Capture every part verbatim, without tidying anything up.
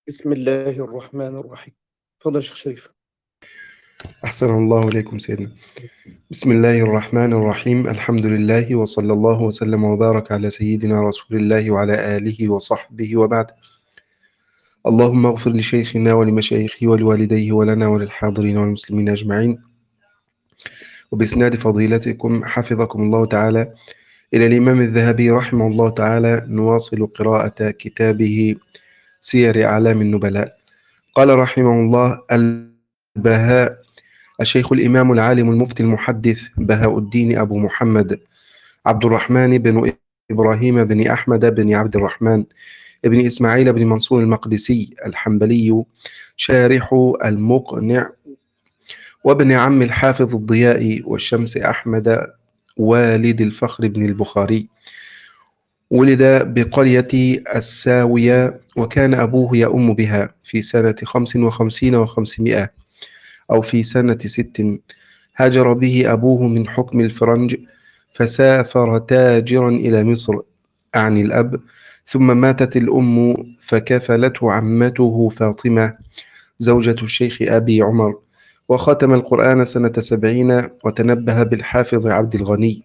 بسم الله الرحمن الرحيم. تفضل يا شيخ شريف. أحسن الله إليكم سيدنا. بسم الله الرحمن الرحيم. الحمد لله وصلى الله وسلم وبارك على سيدنا رسول الله وعلى آله وصحبه وبعد. اللهم اغفر لشيخنا ولمشايخه ولوالديه ولنا وللحاضرين والمسلمين أجمعين. وبإسناد فضيلتكم حفظكم الله تعالى إلى الإمام الذهبي رحمه الله تعالى نواصل قراءة كتابه سير أعلام النبلاء. قال رحمه الله: البهاء الشيخ الإمام العالم المفتي المحدث بهاء الدين أبو محمد عبد الرحمن بن إبراهيم بن أحمد بن عبد الرحمن بن إسماعيل بن منصور المقدسي الحنبلي شارح المقنع، وابن عم الحافظ الضياء والشمس أحمد والد الفخر بن البخاري. ولد بقرية الساوية، وكان أبوه يؤم بها في سنة خمس وخمسين وخمسمائة أو في سنة ست. هاجر به أبوه من حكم الفرنج، فسافر تاجرا إلى مصر أعني الأب، ثم ماتت الأم فكفلته عمته فاطمة زوجة الشيخ أبي عمر، وختم القرآن سنة سبعين، وتنبه بالحافظ عبد الغني.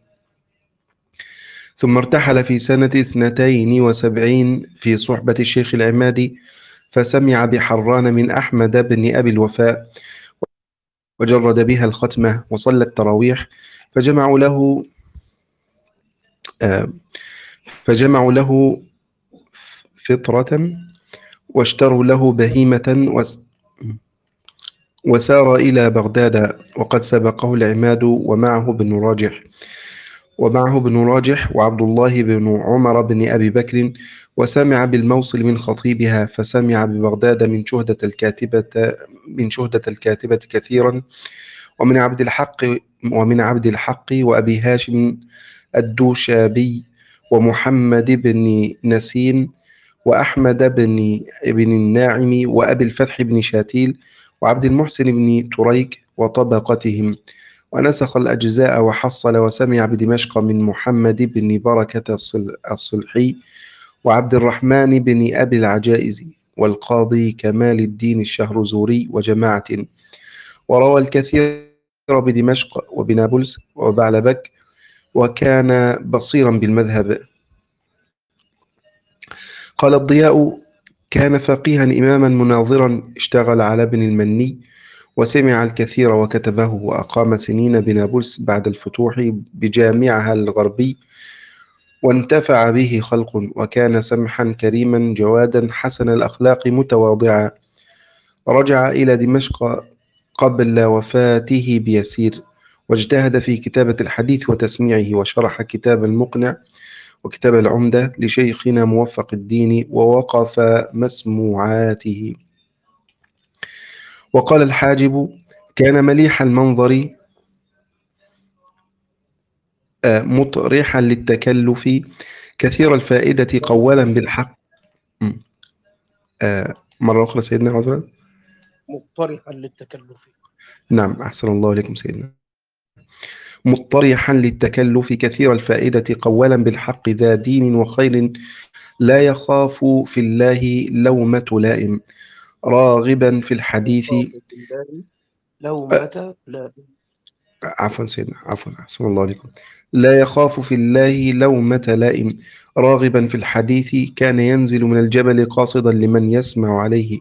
ثم ارتحل في سنة اثنتين وسبعين في صحبة الشيخ العمادي، فسمع بحران من أحمد بن أبي الوفاء، وجرد بها الختمة وصلى التراويح، فجمعوا له آه فجمعوا له فطرة واشتروا له بهيمة وس وسار إلى بغداد، وقد سبقه العماد ومعه بن راجح ومعه بن راجح وعبد الله بن عمر بن أبي بكر، وسمع بالموصل من خطيبها، فسمع ببغداد من شهدة الكاتبة من شهدة الكاتبة كثيرا، ومن عبد الحق ومن عبد الحق وأبي هاشم الدوشابي، ومحمد بن نسيم، وأحمد بن ابن الناعم، وأبي الفتح بن شاتيل، وعبد المحسن بن تريك وطبقتهم، ونسخ الأجزاء وحصل. وسمع بدمشق من محمد بن بركة الصلحي، وعبد الرحمن بن أبي العجائز، والقاضي كمال الدين الشهرزوري وجماعة. وروى الكثير بدمشق وبنابلس وبعلبك، وكان بصيرا بالمذهب. قال الضياء: كان فقيها إماما مناظرا، اشتغل على ابن المني، وسمع الكثير وكتبه، وأقام سنين بنابلس بعد الفتوح بجامعها الغربي، وانتفع به خلق، وكان سمحا كريما جوادا حسن الأخلاق متواضعا. رجع إلى دمشق قبل وفاته بيسير، واجتهد في كتابة الحديث وتسميعه، وشرح كتاب المقنع وكتاب العمدة لشيخنا موفق الدين، ووقف مسموعاته. وقال الحاجب: كان مليح المنظر مطرحا للتكلف، كثير الفائدة قوالا بالحق. مرة أخرى سيدنا عذرا. مقترحا للتكلف. نعم، أحسن الله إليكم سيدنا. مطرحا للتكلف كثير الفائدة قوالا بالحق، ذا دين وخير، لا يخاف في الله لومة لائم، راغبا في الحديث. لومة لا. عفوا سيدنا، عفوا، أحسن الله عليكم. لا يخاف في الله لومة لائم، راغبا في الحديث، كان ينزل من الجبل قاصدا لمن يسمع عليه،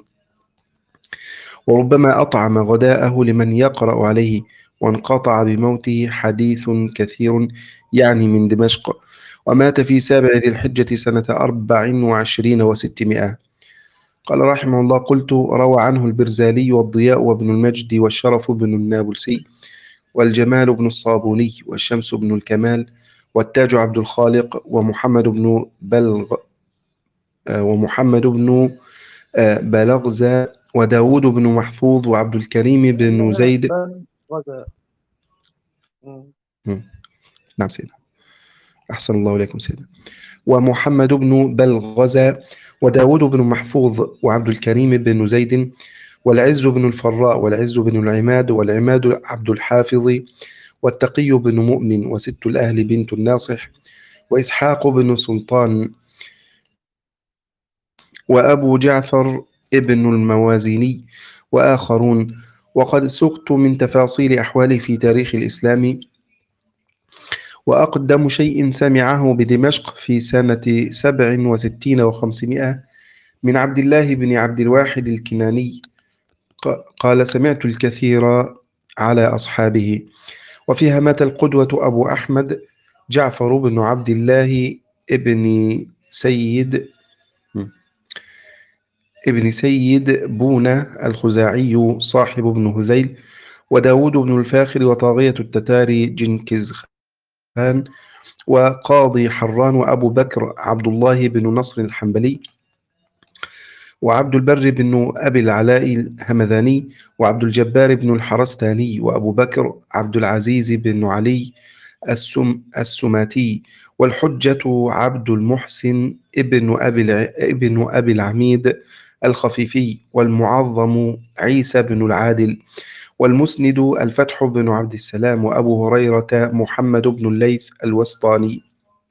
وربما أطعم غداءه لمن يقرأ عليه، وانقطع بموته حديث كثير، يعني من دمشق. ومات في سابع ذي الحجة سنة أربع وعشرين وستمائة. قال رحمه الله: قلت: روى عنه البرزالي والضياء وابن المجد والشرف بن النابلسي والجمال بن الصابوني والشمس بن الكمال والتاج عبد الخالق ومحمد بن بلغ ومحمد بن بلغزة وداود بن محفوظ وعبد الكريم بن زيد. نعم سيدنا، أحسن الله إليكم سيدنا. ومحمد بن بلغزة وداود بن محفوظ وعبد الكريم بن زيد، والعز بن الفراء والعز بن العماد والعماد عبد الحافظ، والتقي بن مؤمن، وست الأهل بنت الناصح، وإسحاق بن سلطان، وأبو جعفر ابن الموازيني وآخرون. وقد سقت من تفاصيل أحواله في تاريخ الإسلام، وأقدم شيء سمعه بدمشق في سنة سبع وستين وخمسمائة من عبد الله بن عبد الواحد الكناني قال: سمعت الكثير على أصحابه. وفيها مات القدوة أبو أحمد جعفر بن عبد الله ابن سيد ابن سيد بونة الخزاعي صاحب ابن هذيل، وداود بن الفاخر، وطاغية التتار جنكز خان، وقاضي حران، وأبو بكر عبد الله بن نصر الحنبلي، وعبد البر بن أبي العلاء الهمذاني، وعبد الجبار بن الحرستاني، وأبو بكر عبد العزيز بن علي السم السماتي، والحجة عبد المحسن ابن أبي الع... ابن أبي العميد الخفيفي، والمعظم عيسى بن العادل، والمسند الفتح بن عبد السلام، وأبو هريرة محمد بن الليث الوسطاني.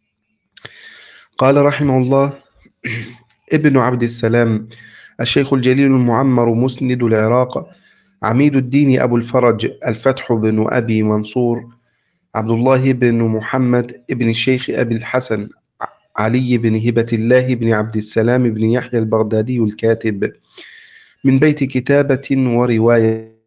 قال رحمه الله: ابن عبد السلام الشيخ الجليل المعمر مسند العراق، عميد الدين أبو الفرج الفتح بن أبي منصور، عبد الله بن محمد ابن الشيخ أبي الحسن علي بن هبة الله بن عبد السلام بن يحيى البغدادي الكاتب، من بيت كتابة ورواية.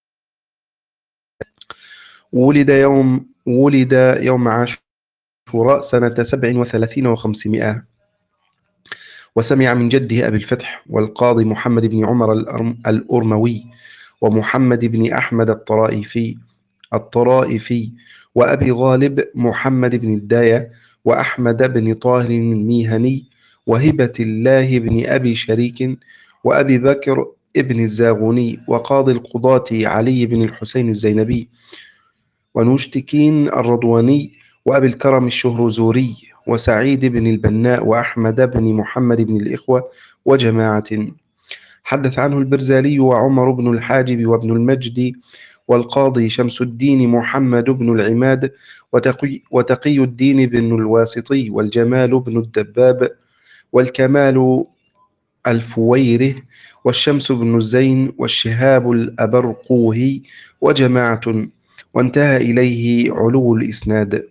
ولد يوم ولد يوم عاشوراء سنة سبع وثلاثين وخمسمائة، وسمع من جده أبي الفتح والقاضي محمد بن عمر الأرموي، ومحمد بن أحمد الطرائفي الطرائفي وأبي غالب محمد بن الداية، وأحمد بن طاهر الميهني، وهبة الله بن أبي شريك، وأبي بكر ابن الزاغوني، وقاضي القضاة علي بن الحسين الزينبي، ونشتكين الرضواني، وأبي الكرم الشهرزوري، وسعيد بن البناء، وأحمد بن محمد بن الإخوة، وجماعة. حدث عنه البرزالي وعمر بن الحاجب وابن المجد، والقاضي شمس الدين محمد بن العماد، وتقي, وتقي الدين بن الواسطي، والجمال بن الدباب، والكمال الفويره، والشمس بن الزين، والشهاب الأبرقوهي، وجماعة. وانتهى إليه علو الإسناد.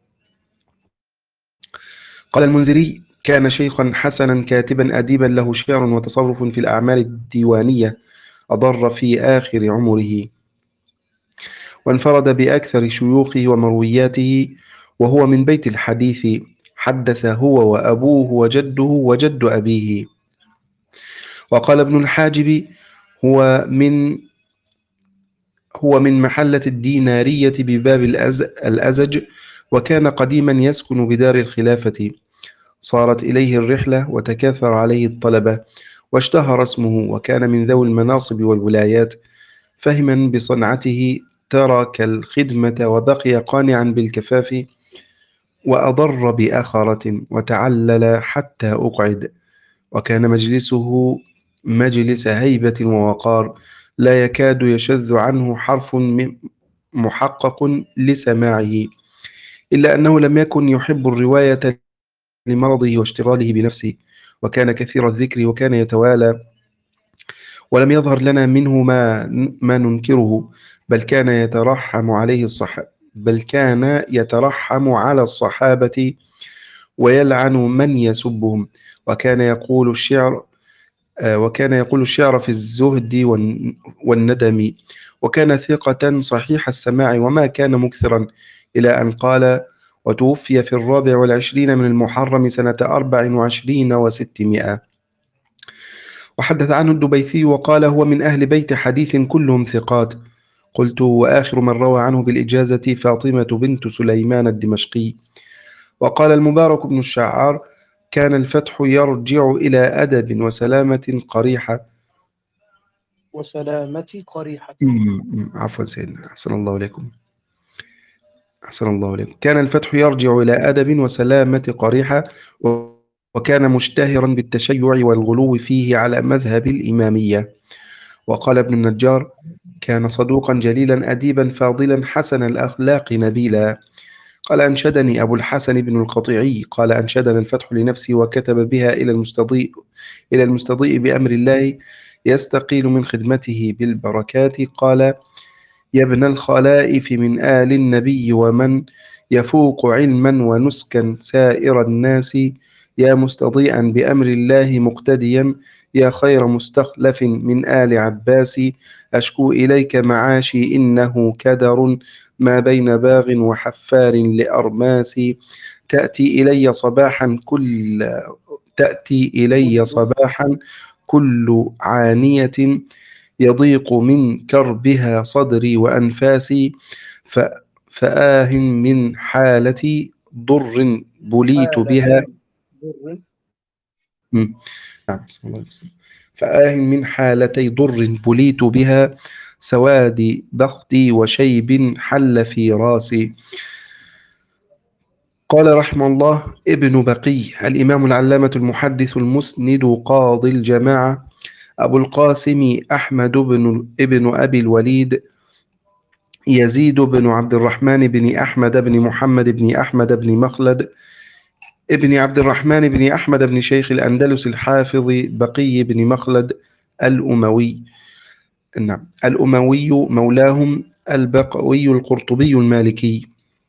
قال المنذري: كان شيخا حسنا كاتبا أديبا له شعر وتصرف في الأعمال الديوانية، أضر في آخر عمره، وانفرد بأكثر شيوخه ومروياته، وهو من بيت الحديث، حدث هو وأبوه وجده وجد أبيه. وقال ابن الحاجب: هو من هو من محلة الدينارية بباب الأزج، وكان قديما يسكن بدار الخلافة، صارت إليه الرحلة وتكاثر عليه الطلبة، واشتهر اسمه، وكان من ذوي المناصب والولايات، فهما بصنعته ترك الخدمة وبقي قانعا بالكفاف، وأضر بآخرة، وتعلل حتى أقعد، وكان مجلسه مجلس هيبة ووقار، لا يكاد يشذ عنه حرف محقق لسماعه، إلا أنه لم يكن يحب الرواية لمرضه واشتغاله بنفسه، وكان كثير الذكر، وكان يتوالى، ولم يظهر لنا منه ما ما ننكره، بل كان يترحم عليه الصحابة بل كان يترحم على الصحابة ويلعن من يسبهم، وكان يقول الشعر وكان يقول الشعر في الزهد والندم، وكان ثقة صحيح السماع، وما كان مكثرا، إلى أن قال: وتوفي في الرابع والعشرين من المحرم سنة أربع وعشرين وستمائة. وحدث عنه الدبيثي وقال: هو من أهل بيت حديث كلهم ثقات. قلت: وآخر من روى عنه بالإجازة فاطمة بنت سليمان الدمشقي. وقال المبارك بن الشعار: كان الفتح يرجع إلى أدب وسلامة قريحة وسلامة قريحة. عفوا سيدنا، أحسن الله إليكم أحسن الله إليكم كان الفتح يرجع إلى أدب وسلامة قريحة، وكان مشتهرا بالتشيع والغلو فيه على مذهب الإمامية. وقال ابن النجار: كان صدوقا جليلا أديبا فاضلا حسن الأخلاق نبيلا. قال أنشدني أبو الحسن بن القطيعي قال أنشدنا الفتح لنفسي وكتب بها إلى المستضيء إلى المستضيء بأمر الله يستقيل من خدمته بالبركات. قال يا ابن الخلائف من آل النبي ومن يفوق علما ونسكا سائر الناس، يا مستضيئا بأمر الله مقتديا، يا خير مستخلف من آل عباس، أشكو إليك معاشي إنه كدر ما بين باغ وحفار لأرماس، تأتي إلي صباحا كل تأتي إلي صباحا كل عانية يضيق من كربها صدري وأنفاسي، ف... فآه من حالة ضر بليت بها. حالة ضر. مم. نعم، بسم الله وسلم. فآه من حالتي ضر بليت بها، سواد بختي وشيب حل في راسي. قال رحمه الله ابن بقي الإمام العلامة المحدث المسند قاضي الجماعة أبو القاسم أحمد بن ابن أبي الوليد يزيد بن عبد الرحمن بن أحمد بن محمد بن أحمد بن مخلد ابن عبد الرحمن بن أحمد بن شيخ الأندلس الحافظ بقي بن مخلد الأموي. نعم، الأموي مولاهم البقوي القرطبي المالكي.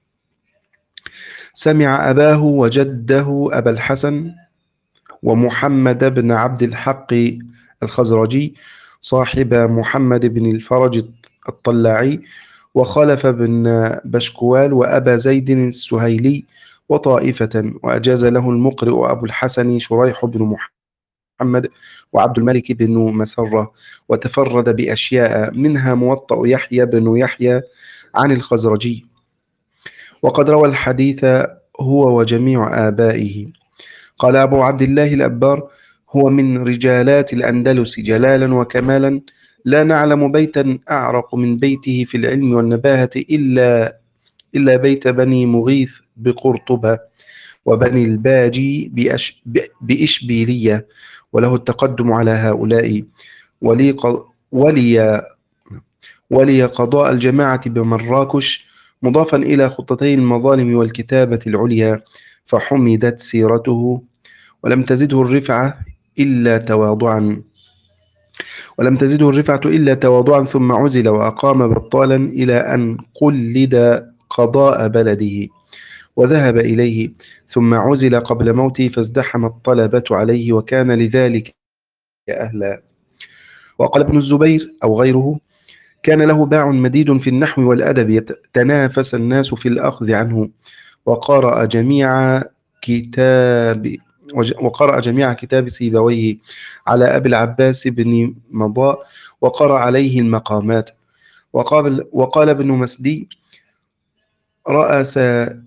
سمع أباه وجده أبا الحسن ومحمد بن عبد الحق الخزرجي صاحب محمد بن الفرج الطلاعي، وخلف بن بشكوال وأبا زيد السهيلي وطائفة، وأجاز له المقرئ أبو الحسن شريح بن محمد وعبد الملك بن مسرة، وتفرد بأشياء منها موطأ يحيى بن يحيى عن الخزرجي، وقد روى الحديث هو وجميع آبائه. قال أبو عبد الله الأبار هو من رجالات الأندلس جلالا وكمالا، لا نعلم بيتا أعرق من بيته في العلم والنباهة إلا إلا بيت بني مغيث بقرطبة، وبني الباجي بأش بإشبيلية، وله التقدم على هؤلاء. ولي, ق... ولي... ولي قضاء الجماعة بمراكش، مضافا إلى خطتي المظالم والكتابة العليا، فحمدت سيرته ولم تزده الرفعة إلا تواضعا ولم تزده الرفعة إلا تواضعا ثم عزل وأقام بطالا إلى أن قلد قضاء بلده وذهب إليه، ثم عزل قبل موته فازدحم الطلبة عليه وكان لذلك أهلا. وقال ابن الزبير أو غيره كان له باع مديد في النحو والأدب، يتنافس الناس في الأخذ عنه، وقرأ جميع كتاب وقرأ جميع كتاب سيبويه على أبي العباس بن مضاء، وقرأ عليه المقامات. وقال, وقال ابن مسدي رأس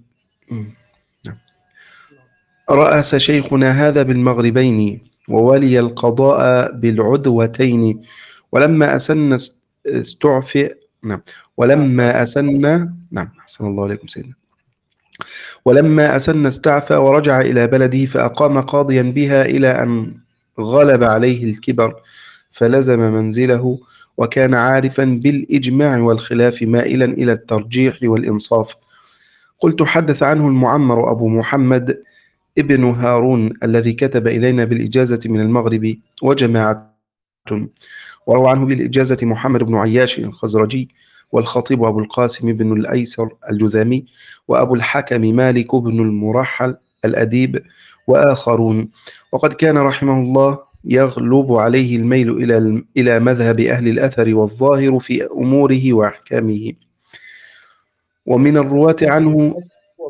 رأس شيخنا هذا بالمغربين، وولي القضاء بالعدوتين، ولما أسن استعفئ نعم ولما أسن نعم أحسن الله عليكم سيدنا ولما أسن استعفى ورجع إلى بلده، فأقام قاضيا بها إلى أن غلب عليه الكبر فلزم منزله، وكان عارفا بالإجماع والخلاف مائلا إلى الترجيح والإنصاف. قلت حدث عنه المعمر أبو محمد ابن هارون الذي كتب إلينا بالإجازة من المغرب وجماعة، وروى عنه بالإجازة محمد بن عياش الخزرجي، والخطيب أبو القاسم بن الأيسر الجذامي، وأبو الحكم مالك بن المرحل الأديب وآخرون. وقد كان رحمه الله يغلب عليه الميل إلى إلى مذهب أهل الأثر والظاهر في أموره وأحكامه. ومن الرواة عنه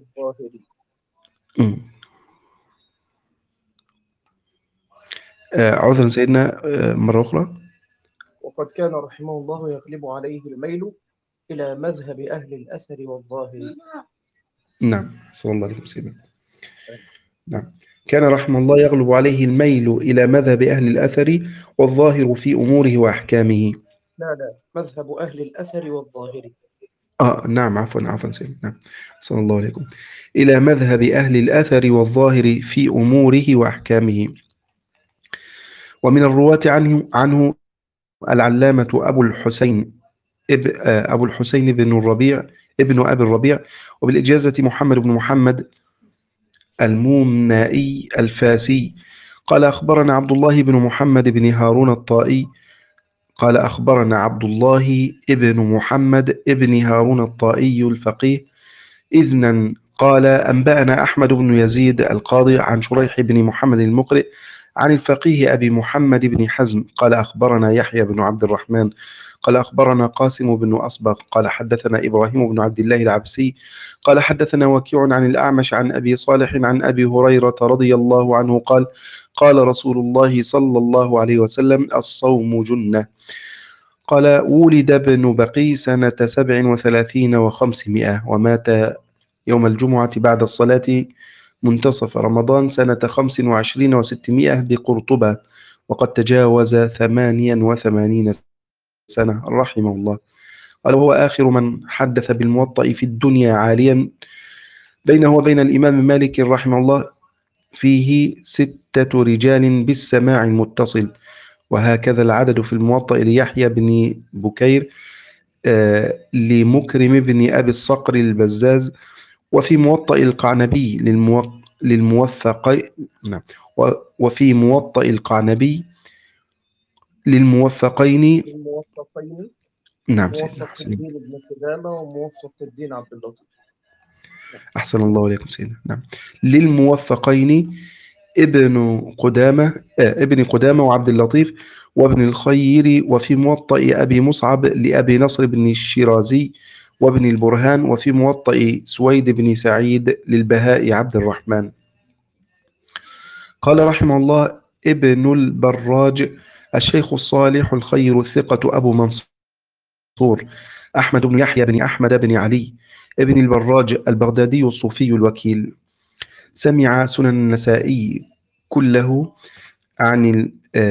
آه عذرا سيدنا آه مرة أخرى. وقد كان رحمه الله يغلب عليه الميل إلى مذهب أهل الأثر والظاهر. نعم، صلى الله عليه وسلم. نعم، كان رحمه الله يغلب عليه الميل إلى مذهب أهل الأثر والظاهر في أموره وأحكامه. لا لا مذهب أهل الأثر والظاهر. آه نعم عفوا عفوا سيدنا. نعم، صلى الله عليكم. إلى مذهب أهل الأثر والظاهر في أموره وأحكامه. ومن الرواة عنه عنه العلامة أبو الحسين أبو الحسين بن الربيع ابن أبي الربيع، وبالإجازة محمد بن محمد المومنائي الفاسي. قال أخبرنا عبد الله بن محمد بن هارون الطائي قال أخبرنا عبد الله ابن محمد ابن هارون الطائي الفقيه إذنا قال أنبأنا أحمد بن يزيد القاضي عن شريح بن محمد المقرئ عن الفقيه أبي محمد بن حزم قال أخبرنا يحيى بن عبد الرحمن قال أخبرنا قاسم بن أصبغ قال حدثنا إبراهيم بن عبد الله العبسي قال حدثنا وكيع عن الأعمش عن أبي صالح عن أبي هريرة رضي الله عنه قال قال رسول الله صلى الله عليه وسلم الصوم جنة. قال ولد ابن بقي سنة سبع وثلاثين وخمسمائة ومات يوم الجمعة بعد الصلاة منتصف رمضان سنة خمس وعشرين وستمائة بقرطبة، وقد تجاوز ثمانيا وثمانين سنة رحمه الله. قال وهو آخر من حدث بالموطأ في الدنيا عاليا، بينه وبين الإمام مالك رحمه الله فيه ستة رجال بالسماع المتصل، وهكذا العدد في الموطأ ليحيى بن بكير آه لمكرم بن أبي الصقر البزاز، وفي موطأ القعنبي للمو... للموفق نعم و... وفي موطأ القعنبي للموفقين الموفقين نعم سيدنا موفق حسن الدين ابن قدامة وموفق الدين عبد اللطيف. أحسن الله إليكم سيدنا. نعم للموفقين ابن قدامة آه ابن قدامة وعبد اللطيف وابن الخير، وفي موطأ أبي مصعب لأبي نصر بن الشيرازي وابن البرهان، وفي موطأ سويد بن سعيد للبهاء عبد الرحمن. قال رحمه الله ابن البراج الشيخ الصالح الخير الثقة أبو منصور أحمد بن يحيى بن أحمد بن علي ابن البراج البغدادي الصوفي الوكيل، سمع سنن النسائي كله عن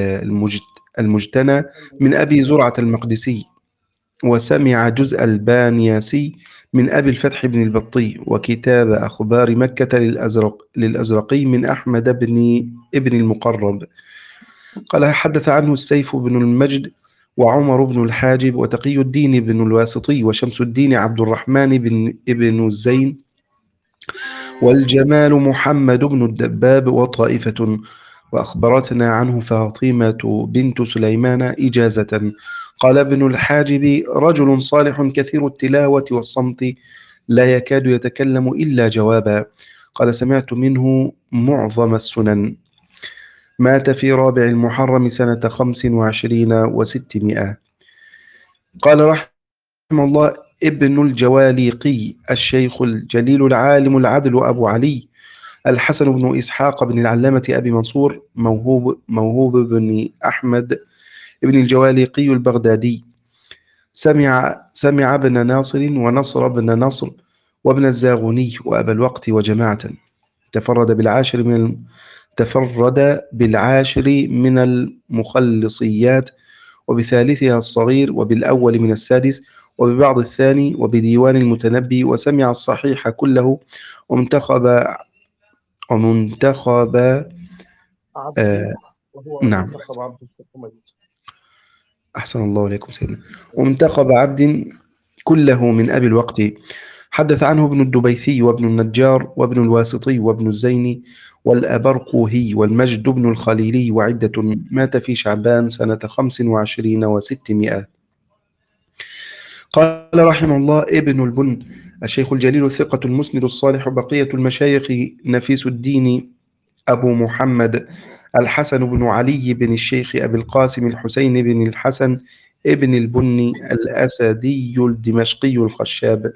المجتنى من أبي زرعة المقدسي، وسمع جزء البانياسي من أبي الفتح بن البطي، وكتاب أخبار مكة للأزرق للأزرقي من أحمد بن ابن المقرب. قال حدث عنه السيف بن المجد وعمر بن الحاجب وتقي الدين بن الواسطي وشمس الدين عبد الرحمن بن ابن الزين والجمال محمد بن الدباب وطائفة. وأخبرتنا عنه فاطمة بنت سليمان إجازة. قال ابن الحاجب رجل صالح كثير التلاوة والصمت لا يكاد يتكلم إلا جوابا. قال سمعت منه معظم السنن. مات في رابع المحرم سنة خمس وعشرين وستمائة. قال رحمه الله ابن الجواليقي الشيخ الجليل العالم العدل أبو علي الحسن بن إسحاق بن العلامة أبي منصور موهوب, موهوب بن أحمد ابن الجواليقي البغدادي، سمع, سمع ابن ناصر ونصر بن نصر وابن الزاغني وأبا الوقت وجماعة. تفرد بالعاشر من تفرد بالعاشر من المخلصيات، وبثالثها الصغير، وبالأول من السادس، وببعض الثاني، وبديوان المتنبي، وسمع الصحيح كله، ومنتخب ومنتخب عبد آه وهو نعم منتخب عبد الحميد. أحسن الله إليكم سيدنا. ومنتخب عبد كله من أبي الوقت. حدث عنه ابن الدبيثي وابن النجار وابن الواسطي وابن الزيني والأبرقوهي والمجد بن الخليلي وعدة. مات في شعبان سنة خمس وعشرين وستمائة. قال رحمه الله ابن البن الشيخ الجليل الثقة المسند الصالح بقية المشايخ نفيس الدين أبو محمد الحسن بن علي بن الشيخ أبي القاسم الحسين بن الحسن ابن البني الأسدي الدمشقي الخشاب.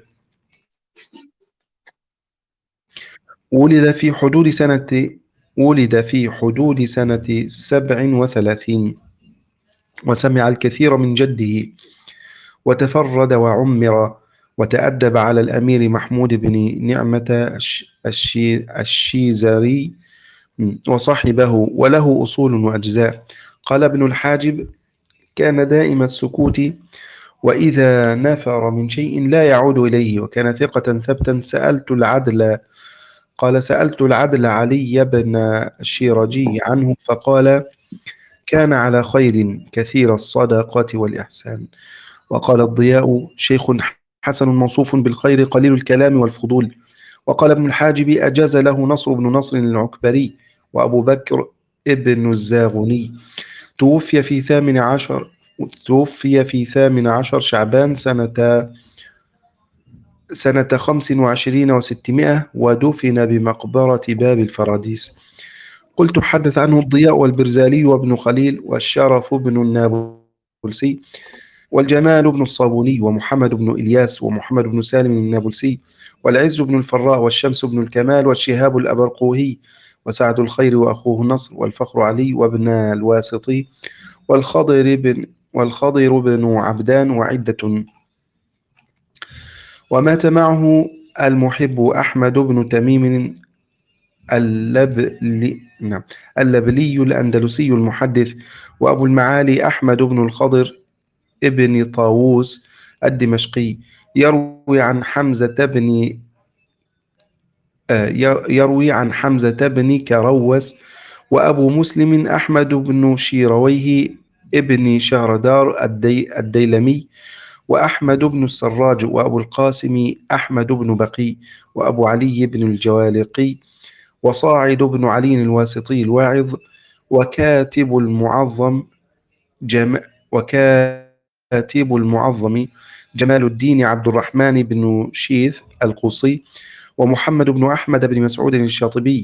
ولد في حدود سنة ولد في حدود سنة سبع وثلاثين، وسمع الكثير من جده، وتفرد وعمر، وتأدب على الأمير محمود بن نعمة الشي الشيزري وصاحبه، وله أصول وأجزاء. قال ابن الحاجب كان دائم السكوت، وإذا نفر من شيء لا يعود إليه، وكان ثقة ثبتا. سألت العدل قال سألت العدل علي بن الشيرجي عنه فقال كان على خير كثير الصدقة والإحسان. وقال الضياء شيخ حسن موصوف بالخير قليل الكلام والفضول. وقال ابن الحاجب أجاز له نصر بن نصر العكبري وأبو بكر ابن الزاغني. توفي في ثامن عشر توفي في ثامن عشر شعبان سنة سنة خمس وعشرين وستمائة، ودفن بمقبرة باب الفراديس. قلت حدث عنه الضياء والبرزالي وابن خليل والشرف بن النابلسي والجمال بن الصابوني ومحمد بن إلياس ومحمد بن سالم النابلسي والعز بن الفراء والشمس بن الكمال والشهاب الأبرقوهي وسعد الخير وأخوه نصر والفخر علي وابن الواسطي والخضر بن والخضر بن عبدان وعدة. ومات معه المحب أحمد بن تميم اللبلي نعم اللبلي الأندلسي المحدث، وأبو المعالي أحمد بن الخضر ابن طاووس الدمشقي، يروي عن حمزة بن يروي عن حمزة بن كروس. وأبو مسلم أحمد بن شيرويه ابن شهردار الدي الديلمي، وأحمد بن السراج، وأبو القاسم أحمد بن بقي، وأبو علي بن الجوالقي، وصاعد بن علي الواسطي الواعظ، وكاتب المعظم جم... وكاتب المعظم جمال الدين عبد الرحمن بن شيث القوصي، ومحمد بن أحمد بن مسعود الشاطبي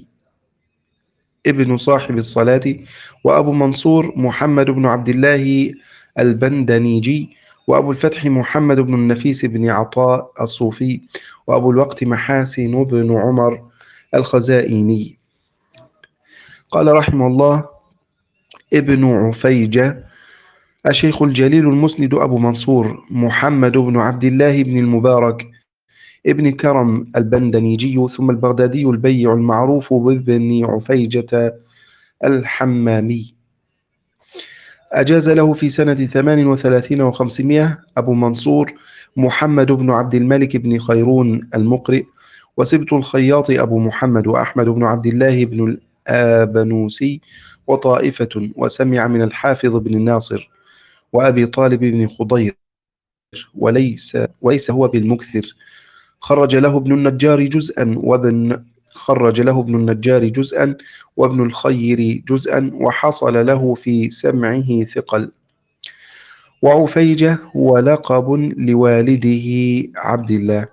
ابن صاحب الصلاة، وأبو منصور محمد بن عبد الله البندنيجي، وأبو الفتح محمد بن النفيس بن عطاء الصوفي، وأبو الوقت محاسن بن عمر الخزائيني. قال رحمه الله ابن عفيجة: الشيخ الجليل المسند أبو منصور محمد بن عبد الله بن المبارك ابن كرم البندنيجي، ثم البغدادي البيع المعروف بابن عفيجة الحمامي. أجاز له في سنة ثمان وثلاثين وخمسمائة أبو منصور محمد بن عبد الملك بن خيرون المقرئ، وسبط الخياط أبو محمد وأحمد بن عبد الله بن الآبنوسي وطائفة، وسمع من الحافظ بن الناصر وأبي طالب بن خضير، وليس, وليس هو بالمكثر. خرج له ابن النجار جزءا وابن خرج له ابن النجار جزءا وابن الخير جزءا، وحصل له في سمعه ثقل. وعفيجة هو لقب لوالده عبد الله.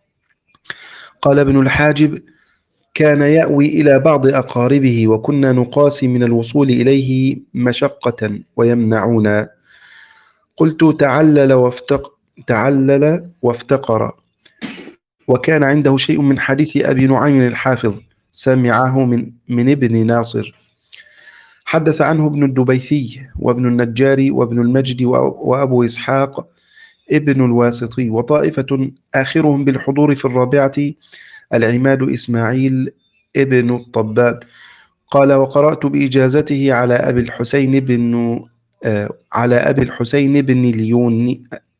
قال ابن الحاجب: كان يأوي إلى بعض أقاربه، وكنا نقاسي من الوصول إليه مشقة ويمنعونا. قلت: تعلل وافتق تعلل وافتقر، وكان عنده شيء من حديث أبي نعيم الحافظ سمعه من, من ابن ناصر. حدث عنه ابن الدبيثي وابن النجار وابن المجد وأبو إسحاق ابن الواسطي وطائفة، آخرهم بالحضور في الرابعة العماد إسماعيل ابن الطبال. قال: وقرأت بإجازته على أبي الحسين بن آه على أبي الحسين بن اليوني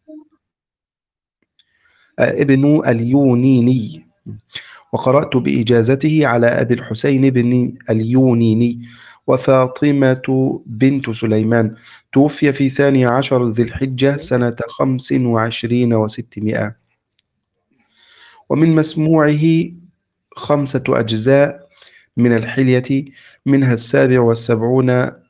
آه ابن اليونيني وقرأت بإجازته على أبي الحسين بن اليونيني وفاطمة بنت سليمان. توفي في ثاني عشر ذي الحجة سنة خمس وعشرين وستمائة. ومن مسموعه خمسة أجزاء من الحلية، منها السابع والسبعون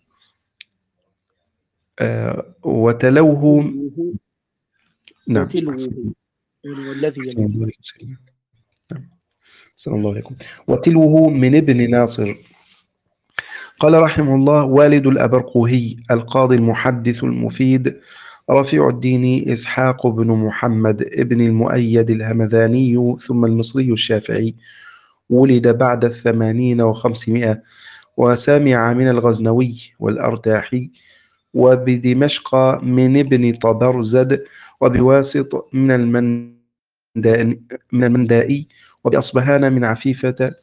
آه وتلوه نعم صلى الله عليكم وتلوه من ابن ناصر. قال رحمه الله: والد الأبرقوهي القاضي المحدث المفيد رفيع الدين إسحاق بن محمد ابن المؤيد الهمذاني ثم المصري الشافعي، ولد بعد الثمانين وخمسمائة، وسمع من الغزنوي والأرتاحي وبدمشق من ابن طبرزد، وبواسط من المندائي من المندائي وبأصبهان من عفيفة،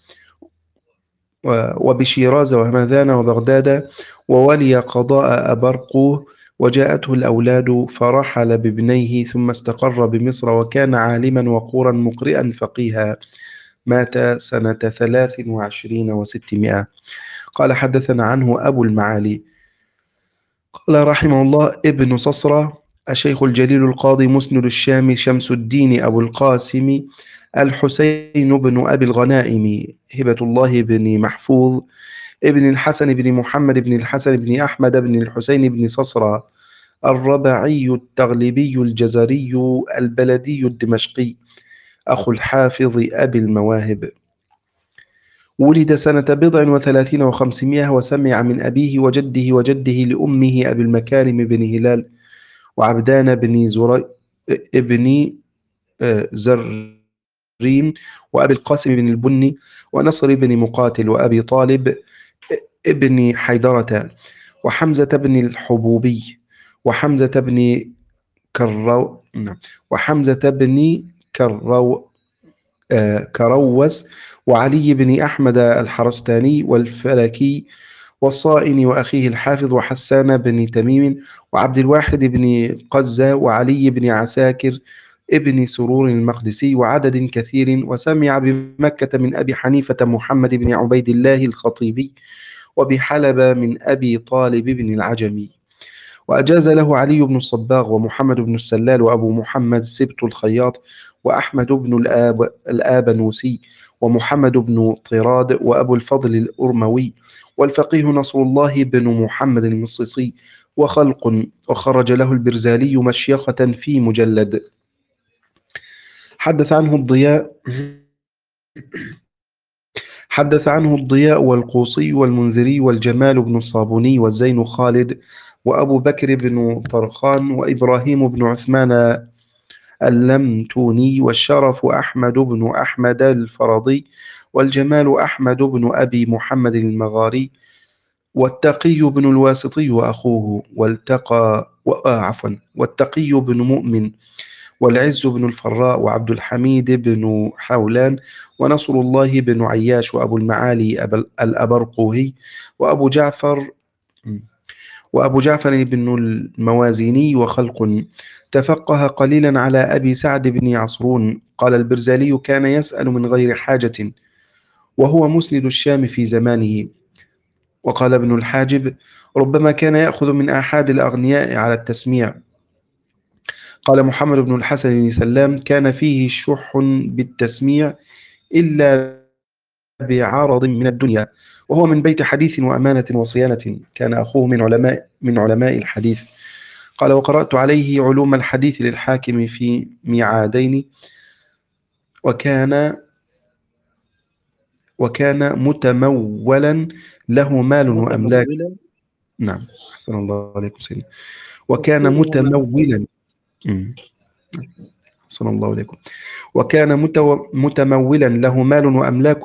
وبشيراز وهمذان وبغداد، وولي قضاء أبرقوه، وجاءته الأولاد فرحل بابنيه ثم استقر بمصر، وكان عالما وقورا مقرئا فقيها. مات سنة ثلاث وعشرين وستمائة. قال: حدثنا عنه أبو المعالي قال رحمه الله ابن صصرة الشيخ الجليل القاضي مسند الشام شمس الدين أبو القاسم الحسين بن أبي الغنائم هبة الله بن محفوظ ابن الحسن بن محمد بن الحسن بن أحمد بن الحسين بن صصرى الربعي التغلبي الجزري البلدي الدمشقي أخو الحافظ أبي المواهب. ولد سنة بضع وثلاثين وخمسمائة وسمع من أبيه وجده وجده لأمه أبي المكارم بن هلال وعبدان بن زري ابن زرين وأبي القاسم بن البني ونصر بن مقاتل وأبي طالب ابن حيدرة وحمزة بن الحبوبي وحمزة بن كرو وحمزة بن كرو آه كروس وعلي بن أحمد الحرستاني والفلكي والصائن وأخيه الحافظ وحسان بن تميم وعبد الواحد بن قزة وعلي بن عساكر ابن سرور المقدسي وعدد كثير. وسمع بمكة من أبي حنيفة محمد بن عبيد الله الخطيبي وبحلب من أبي طالب بن العجمي. وأجاز له علي بن الصباغ ومحمد بن السلال وأبو محمد سبت الخياط وأحمد بن الآب الآبنوسي ومحمد بن طراد وأبو الفضل الأرموي والفقيه نصر الله بن محمد المصيصي وخلق. وخرج له البرزالي مشيخة في مجلد. حدث عنه الضياء حدث عنه الضياء والقوصي والمنذري والجمال بن الصابوني والزين خالد وأبو بكر بن طرخان وإبراهيم بن عثمان اللمتوني والشرف أحمد بن أحمد الفرضي والجمال أحمد بن أبي محمد المغاري والتقي بن الواسطي وأخوه والتقى عفوا والتقي بن مؤمن والعز بن الفراء وعبد الحميد بن حولان ونصر الله بن عياش وأبو المعالي الأبرقوهي وأبو جعفر وأبو جعفر بن الموازيني وخلق. تفقه قليلا على أبي سعد بن عصرون. قال البرزالي كان يسأل من غير حاجة وهو مسند الشام في زمانه. وقال ابن الحاجب ربما كان يأخذ من آحاد الأغنياء على التسميع. قال محمد بن الحسن بن سلام كان فيه شح بالتسميع إلا بعرض من الدنيا وهو من بيت حديث وأمانة وصيانة. كان أخوه من علماء من علماء الحديث. قال وقرأت عليه علوم الحديث للحاكم في ميعادين وكان وكان متمولا له مال وأملاك. متمولا. نعم أحسن الله عليكم سيدنا. وكان متمولا أحسن الله عليكم. وكان متو... متمولا له مال وأملاك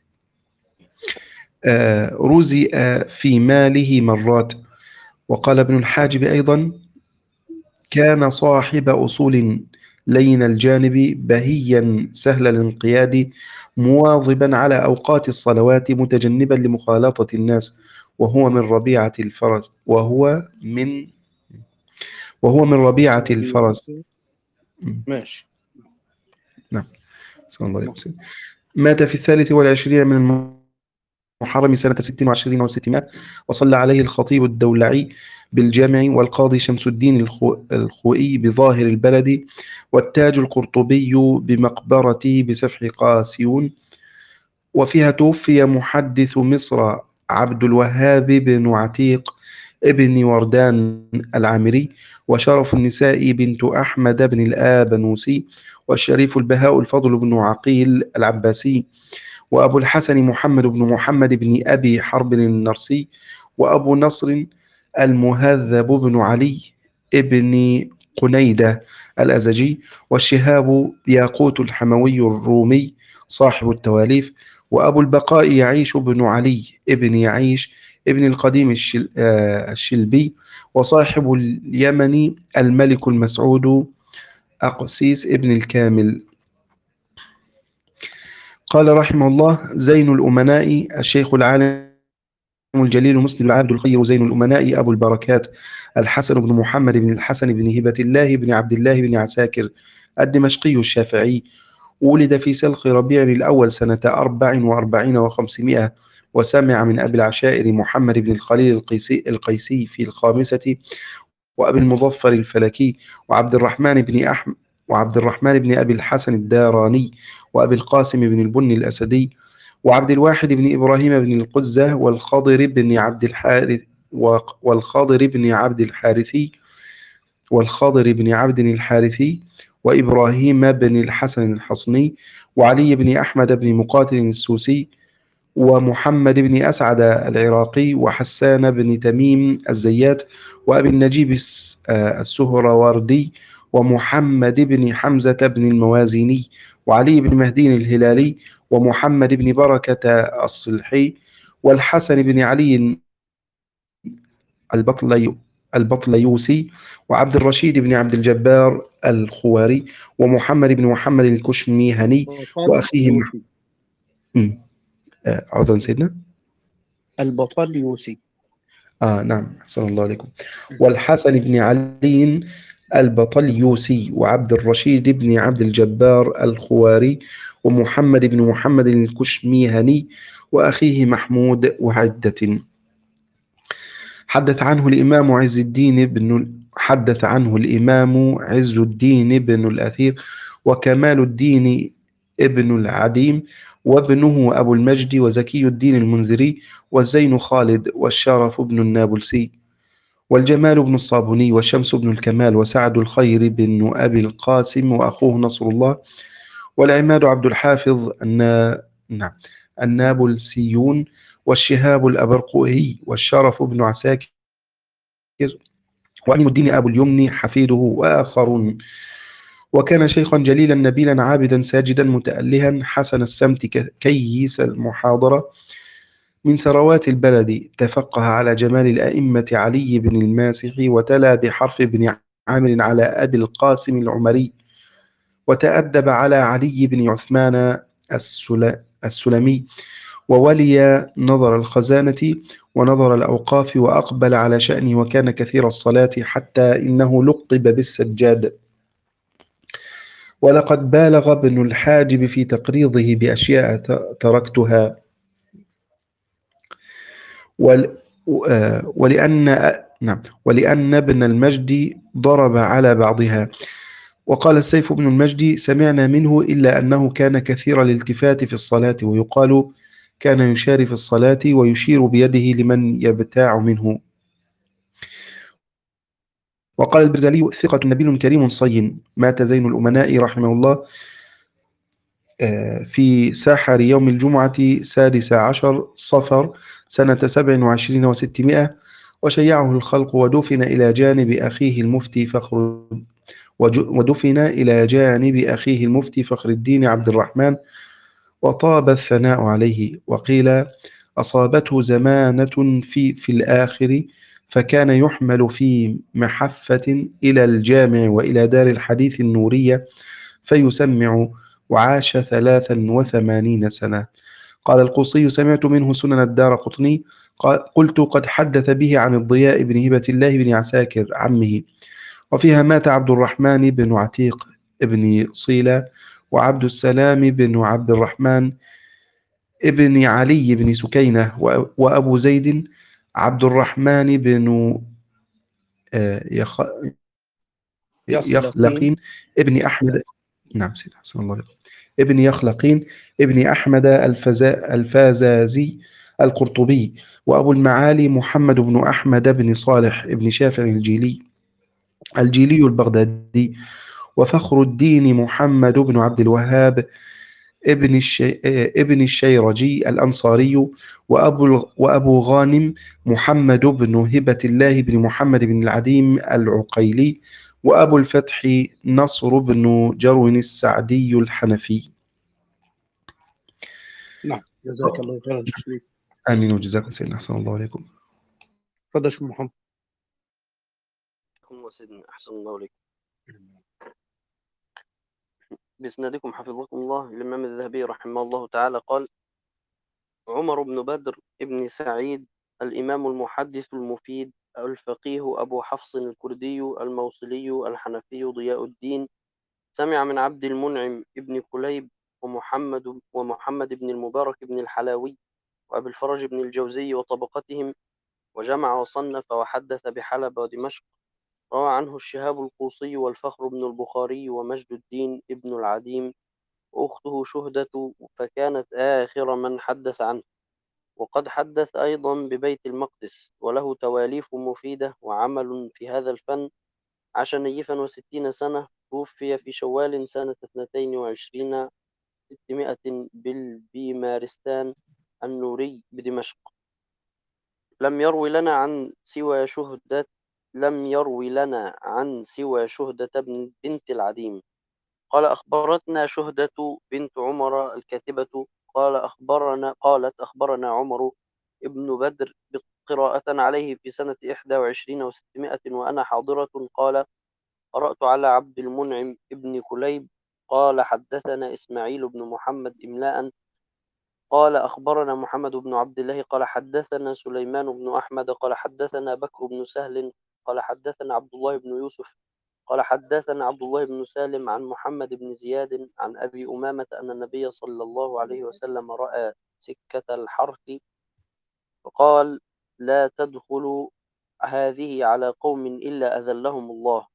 آه رزئ في ماله مرات. وقال ابن الحاجب أيضا كان صاحب أصول لين الجانب بهيا سهل الانقياد مواظبا على أوقات الصلوات متجنبا لمخالطة الناس وهو من ربيعة الفرس وهو من وهو من ربيعة الفرس. ماشي. نعم صلى الله عليه وسلم. مات في الثالث والعشرين من محرم سنة ست وعشرين وستمائة وصلى عليه الخطيب الدولعي بالجامع والقاضي شمس الدين الخو... الخوئي بظاهر البلد والتاج القرطبي بمقبرته بسفح قاسيون. وفيها توفي محدث مصر عبد الوهاب بن عتيق ابن وردان العامري وشرف النساء بنت أحمد بن الآبنوسي والشريف البهاء الفضل بن عقيل العباسي وأبو الحسن محمد بن محمد بن أبي حرب النرسي وأبو نصر المهذب بن علي ابن قنيدة الأزجي والشهاب ياقوت الحموي الرومي صاحب التواليف وأبو البقاء يعيش بن علي ابن يعيش ابن القديم الشل... آه الشلبي وصاحب اليمن الملك المسعود أقسيس ابن الكامل. قال رحمه الله زين الأمناء الشيخ العالم الجليل مسلم العبد الخير زين الأمناء أبو البركات الحسن بن محمد بن الحسن بن هبة الله بن عبد الله بن عساكر الدمشقي الشافعي. ولد في سلخ ربيع الأول سنة أربع وأربعين وخمسمائة وسمع من أبي العشائر محمد بن الخليل القيسي, القيسي في الخامسة وأبي المظفر الفلكي، وعبد الرحمن بن أحمد وعبد الرحمن بن أبي الحسن الداراني، وأبي القاسم بن البني الأسدي، وعبد الواحد بن إبراهيم بن القزة، والخضر بن عبد الحارث والخضر بن عبد الحارثي والخضر بن عبد الحارثي، وإبراهيم بن الحسن الحصني، وعلي بن أحمد بن مقاتل السوسي، ومحمد بن أسعد العراقي، وحسان بن تميم الزيات، وأبي النجيب الس- آه، السهروردي، ومحمد بن حمزة بن الموازيني، وعلي بن مهدي الهلالي، ومحمد بن بركة الصلحي، والحسن بن علي البطلي البطليوسي، وعبد الرشيد بن عبد الجبار الخواري، ومحمد بن محمد الكشميهني، البطل وأخيه مح... يوسي. م. آه، عذرا سيدنا. البطل يوسي. آه نعم، أحسن الله عليكم. والحسن بن علي البطليوسي، وعبد الرشيد بن عبد الجبار الخواري، ومحمد بن محمد الكشميهني، وأخيه محمود، وعدة. حدث عنه الإمام عز الدين بن حدث عنه الإمام عز الدين بن الأثير، وكمال الدين ابن العديم، وابنه أبو المجد، وزكي الدين المنذري، والزين خالد، والشرف بن النابلسي، والجمال بن الصابوني، والشمس بن الكمال، وسعد الخير بن أبي القاسم، وأخوه نصر الله، والعماد عبد الحافظ النا... نعم النابلسيون، والشهاب الأبرقهي، والشرف بن عساكر، وأمين الدين أبو اليمن حفيده، وآخرون. وكان شيخا جليلا نبيلا عابدا ساجدا متألها حسن السمت ك- كيس المحاضرة، من ثروات البلد، تفقه على جمال الأئمة علي بن الماسح، وتلا بحرف بن عامر على أبي القاسم العمري، وتأدب على علي بن عثمان السل- السلمي، وولي نظر الخزانة ونظر الأوقاف، وأقبل على شأنه، وكان كثير الصلاة حتى إنه لقب بالسجاد. ولقد بالغ ابن الحاجب في تقريضه بأشياء ت- تركتها، ول آه، ولأن نعم ولأن ابن المجد ضرب على بعضها. وقال السيف بن المجد: سمعنا منه إلا أنه كان كثير الالتفات في الصلاة، ويقال كان يشاري في الصلاة ويشير بيده لمن يبتاع منه. وقال البرزالي: ثقة نبيل كريم صين. مات زين الأمناء رحمه الله آه، في ساحر يوم الجمعة سادس عشر صفر سنة سبع وعشرين وستمائة، وشيعه الخلق، ودفن إلى جانب أخيه المفتي فخر وج- ودفن إلى جانب أخيه المفتي فخر الدين عبد الرحمن، وطاب الثناء عليه. وقيل أصابته زمانة في في الآخر، فكان يحمل في محفة إلى الجامع وإلى دار الحديث النورية فيسمع، وعاش ثلاثا وثمانين سنة. قال القوصي: سمعت منه سنن الدار قطني. قلت: قد حدث به عن الضياء بن هبة الله بن عساكر عمه. وفيها مات عبد الرحمن بن عتيق ابن صيلة، وعبد السلام بن عبد الرحمن ابن علي بن سكينة، و- وأبو زيد عبد الرحمن بن آه، يخ- يخلقين. يخلقين ابن أحمد. نعم سيدي، حسن الله عليكم. ابن يخلقين ابن أحمد الفزا الفازازي القرطبي، وأبو المعالي محمد بن أحمد بن صالح ابن شافع الجيلي الجيلي البغدادي، وفخر الدين محمد بن عبد الوهاب ابن الشي... ابن الشيرجي الأنصاري، وأبو وأبو غانم محمد بن هبة الله بن محمد بن العديم العقيلي، وأبو الفتح نصر بن جرو السعدي الحنفي. نعم، جزاك الله خيرا يا شيخ شريف. آمين وجزاكم سيدنا، أحسن الله عليكم. تفضل يا شيخ محمد. الله سيدنا أحسن الله عليكم. بإسنادكم حفظكم الله الإمام الذهبي رحمه الله تعالى قال: عمر بن بدر ابن سعيد الإمام المحدث المفيد الفقيه أبو حفص الكردي الموصلي الحنفي ضياء الدين، سمع من عبد المنعم ابن كليب ومحمد ومحمد بن المبارك بن الحلاوي وأبي الفرج بن الجوزي وطبقتهم، وجمع وصنف وحدث بحلب ودمشق روى عنه الشهاب القوصي والفخر بن البخاري ومجد الدين ابن العديم وأخته شهدة، فكانت آخر من حدث عنه. وقد حدث أيضا ببيت المقدس، وله تواليف مفيدة وعمل في هذا الفن. عاش نيفا وستين سنة، توفي في شوال سنة اثنتين وعشرين ستمائة بالبيمارستان النوري بدمشق. لم يروي لنا عن سوى شهدة لم يروي لنا عن سوى شهدة بن بنت العديم. قال أخبرتنا شهدة بنت عمر الكاتبة قال أخبرنا قالت أخبرنا عمر ابن بدر قراءة عليه في سنة إحدى وعشرين وستمائة وأنا حاضرة. قال قرأت على عبد المنعم ابن كليب قال حدثنا إسماعيل بن محمد إملاء قال أخبرنا محمد بن عبد الله قال حدثنا سليمان بن أحمد قال حدثنا بكر بن سهل قال حدثنا عبد الله بن يوسف قال حدثنا عبد الله بن سالم عن محمد بن زياد عن أبي أمامة أن النبي صلى الله عليه وسلم رأى سكة الحرث فقال لا تدخلوا هذه على قوم إلا أذلهم الله.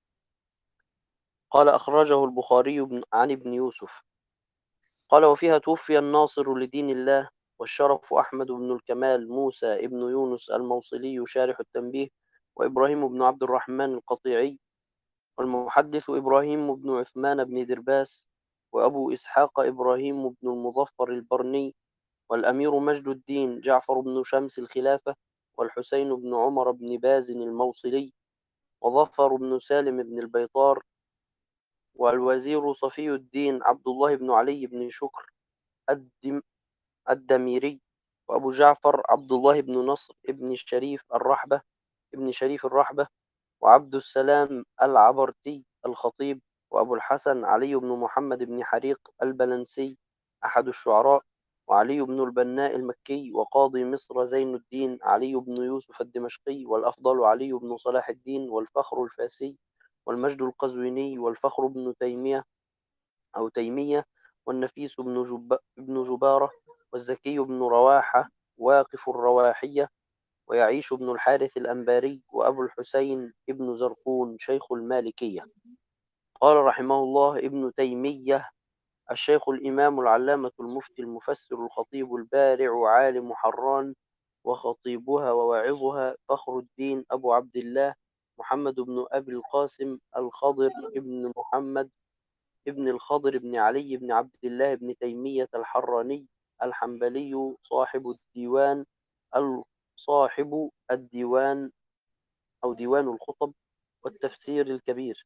قال أخرجه البخاري عن ابن يوسف. قال وفيها توفي الناصر لدين الله والشرف أحمد بن الكمال موسى ابن يونس الموصلي شارح التنبيه، وإبراهيم بن عبد الرحمن القطيعي، والمحدث إبراهيم بن عثمان بن درباس، وأبو إسحاق إبراهيم بن المظفر البرني، والأمير مجد الدين جعفر بن شمس الخلافة، والحسين بن عمر بن باز الموصلي، وظفر بن سالم بن البيطار، والوزير صفي الدين عبد الله بن علي بن شكر الدم الدميري، وأبو جعفر عبد الله بن نصر ابن الشريف الرحبة ابن شريف الرحبة، وعبد السلام العبرتي الخطيب، وأبو الحسن علي بن محمد بن حريق البلنسي أحد الشعراء، وعلي بن البناء المكي، وقاضي مصر زين الدين علي بن يوسف الدمشقي، والأفضل علي بن صلاح الدين، والفخر الفاسي، والمجد القزويني، والفخر بن تيمية أو تيمية، والنفيس بن, جب... بن جبارة، والزكي بن رواحة واقف الرواحية، ويعيش بن الحارث الأنباري، وأبو الحسين ابن زرقون شيخ المالكية. قال رحمه الله ابن تيمية الشيخ الإمام العلامة المفتي المفسر الخطيب البارع عالم حران وخطيبها وواعظها فخر الدين أبو عبد الله محمد بن أبي القاسم الخضر ابن محمد ابن الخضر بن علي بن عبد الله بن تيمية الحراني الحنبلي صاحب الديوان صاحب الديوان أو ديوان الخطب والتفسير الكبير.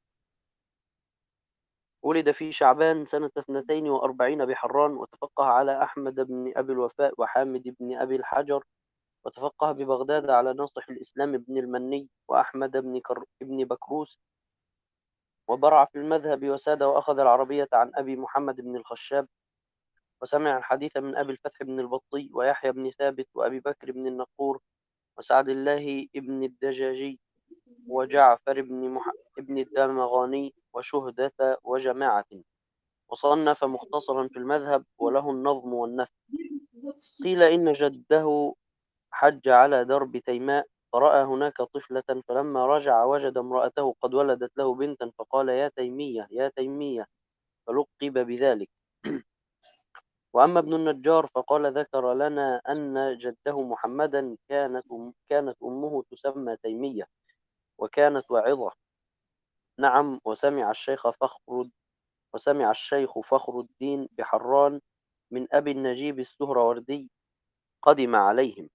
ولد في شعبان سنة اثنتين وأربعين بحران، وتفقه على أحمد بن أبي الوفاء وحامد بن أبي الحجر، وتفقه ببغداد على ناصح الإسلام بن المني وأحمد بن, كر... بن بكروس، وبرع في المذهب وساد وأخذ العربية عن أبي محمد بن الخشاب، وسمع الحديث من أبي الفتح بن البطي ويحيى بن ثابت وأبي بكر بن النقور وسعد الله بن الدجاجي وجعفر بن, مح... بن الدمغاني وشهدة وجماعة. وصنف مختصرا في المذهب وله النظم والنثر. قيل إن جده حج على درب تيماء فرأى هناك طفلة، فلما رجع وجد امرأته قد ولدت له بنتا، فقال يا تيمية يا تيمية، فلقب بذلك. وأما ابن النجار فقال ذكر لنا أن جده محمدا كانت كانت أمه تسمى تيمية وكانت واعظة. نعم. وسمع الشيخ فخر وسمع الشيخ فخر الدين بحران من أبي النجيب السهروردي قدم عليهم.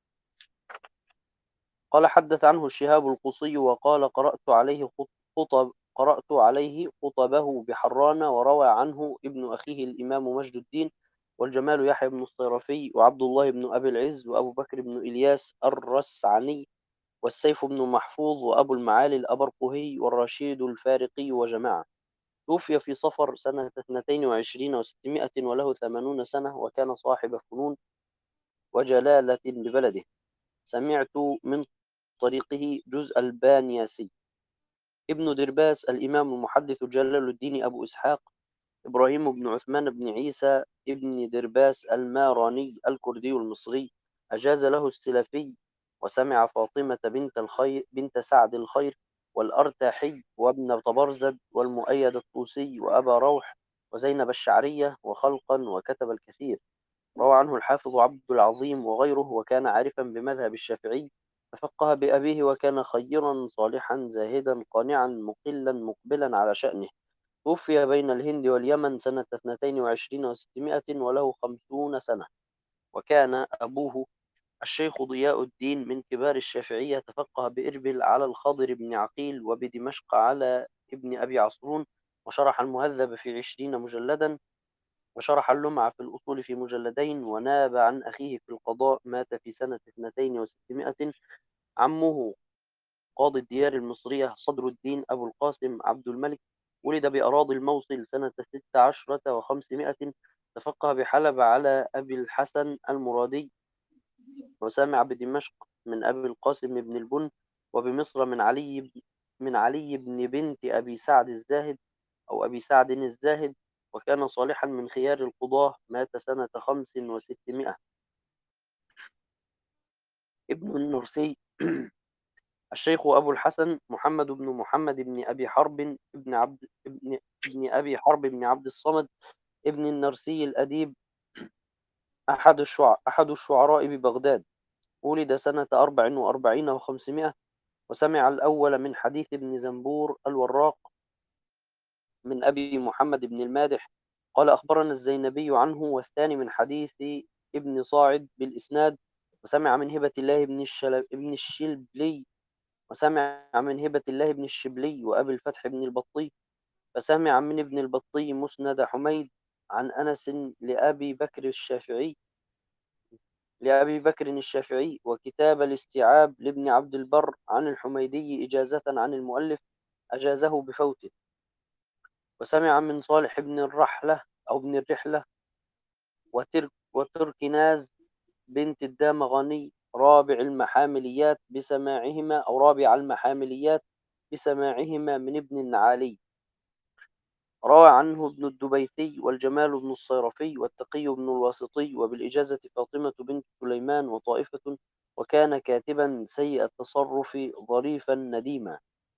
قال حدث عنه الشهاب القصي وقال قرأت عليه خطب قرأت عليه خطبه بحران. وروى عنه ابن أخيه الإمام مجد الدين والجمال يحيى بن الصيرفي وعبد الله بن أبي العز وأبو بكر بن إلياس الرسعني والسيف بن محفوظ وأبو المعالي الأبرقهي والرشيد الفارقي وجماعة. توفي في صفر سنة اثنتين وعشرين وستمائة وله ثمانون سنة، وكان صاحب فنون وجلالة ببلده. سمعت من طريقه جزء البانياسي. ابن درباس الإمام المحدث جلال الدين أبو إسحاق إبراهيم بن عثمان بن عيسى ابن درباس الماراني الكردي المصري، أجاز له السلفي. وسمع فاطمة بنت الخير بنت سعد الخير والأرتاحي وابن طبرزد والمؤيد الطوسي وأبا روح وزينب الشعرية وخلقا، وكتب الكثير. روى عنه الحافظ عبد العظيم وغيره، وكان عارفا بمذهب الشافعي، تفقه بأبيه، وكان خيرا صالحا زاهدا قانعا مقلا مقبلا على شأنه. توفي بين الهند واليمن سنة اثنتين وعشرين وستمائة وله خمسون سنة. وكان أبوه الشيخ ضياء الدين من كبار الشافعية، تفقه بإربل على الخضر بن عقيل، وبدمشق على ابن أبي عصرون، وشرح المهذب في عشرين مجلدا، وشرح اللمعة في الأصول في مجلدين، وناب عن أخيه في القضاء. مات في سنة اثنتين وستمائة. عمه قاضي الديار المصرية صدر الدين أبو القاسم عبد الملك، ولد بأراضي الموصل سنة ست عشرة وخمسمائة. تفقه بحلب على أبي الحسن المرادي، وسمع بدمشق من أبي القاسم بن البن، وبمصر من علي بن من علي بن بنت أبي سعد الزاهد أو أبي سعد الزاهد، وكان صالحا من خيار القضاة. مات سنة خمس وستمائة. ابن النرسي الشيخ أبو الحسن محمد بن محمد بن أبي حرب ابن عبد ابن, ابن أبي حرب بن عبد الصمد ابن النرسي الأديب، أحد الشعراء أحد الشعراء ببغداد. ولد سنة أربع وأربعين وخمسمائة، وسمع الأول من حديث ابن زنبور الوراق من أبي محمد بن المادح قال أخبرنا الزينبي عنه، والثاني من حديث ابن صاعد بالإسناد. وسمع من هبة الله بن الشل... ابن الشلبلي وسمع من هبة الله بن الشبلي وأبي الفتح بن البطي. فسمع من ابن البطي مسند حميد عن أنس لأبي بكر الشافعي لأبي بكر الشافعي وكتاب الاستيعاب لابن عبد البر عن الحميدي إجازة عن المؤلف أجازه بفوته. وسمع من صالح بن الرحلة أو بن الرحلة وترك وتركناز بنت الدامغاني رابع المحامليات بسماعهما أو رابع المحامليات بسماعهما من ابن النعالي. روى عنه ابن الدبيثي والجمال بن الصيرفي والتقي بن الواسطي، وبالإجازة فاطمة بنت سليمان وطائفة. وكان كاتبا سيء التصرف ظريفا نديما.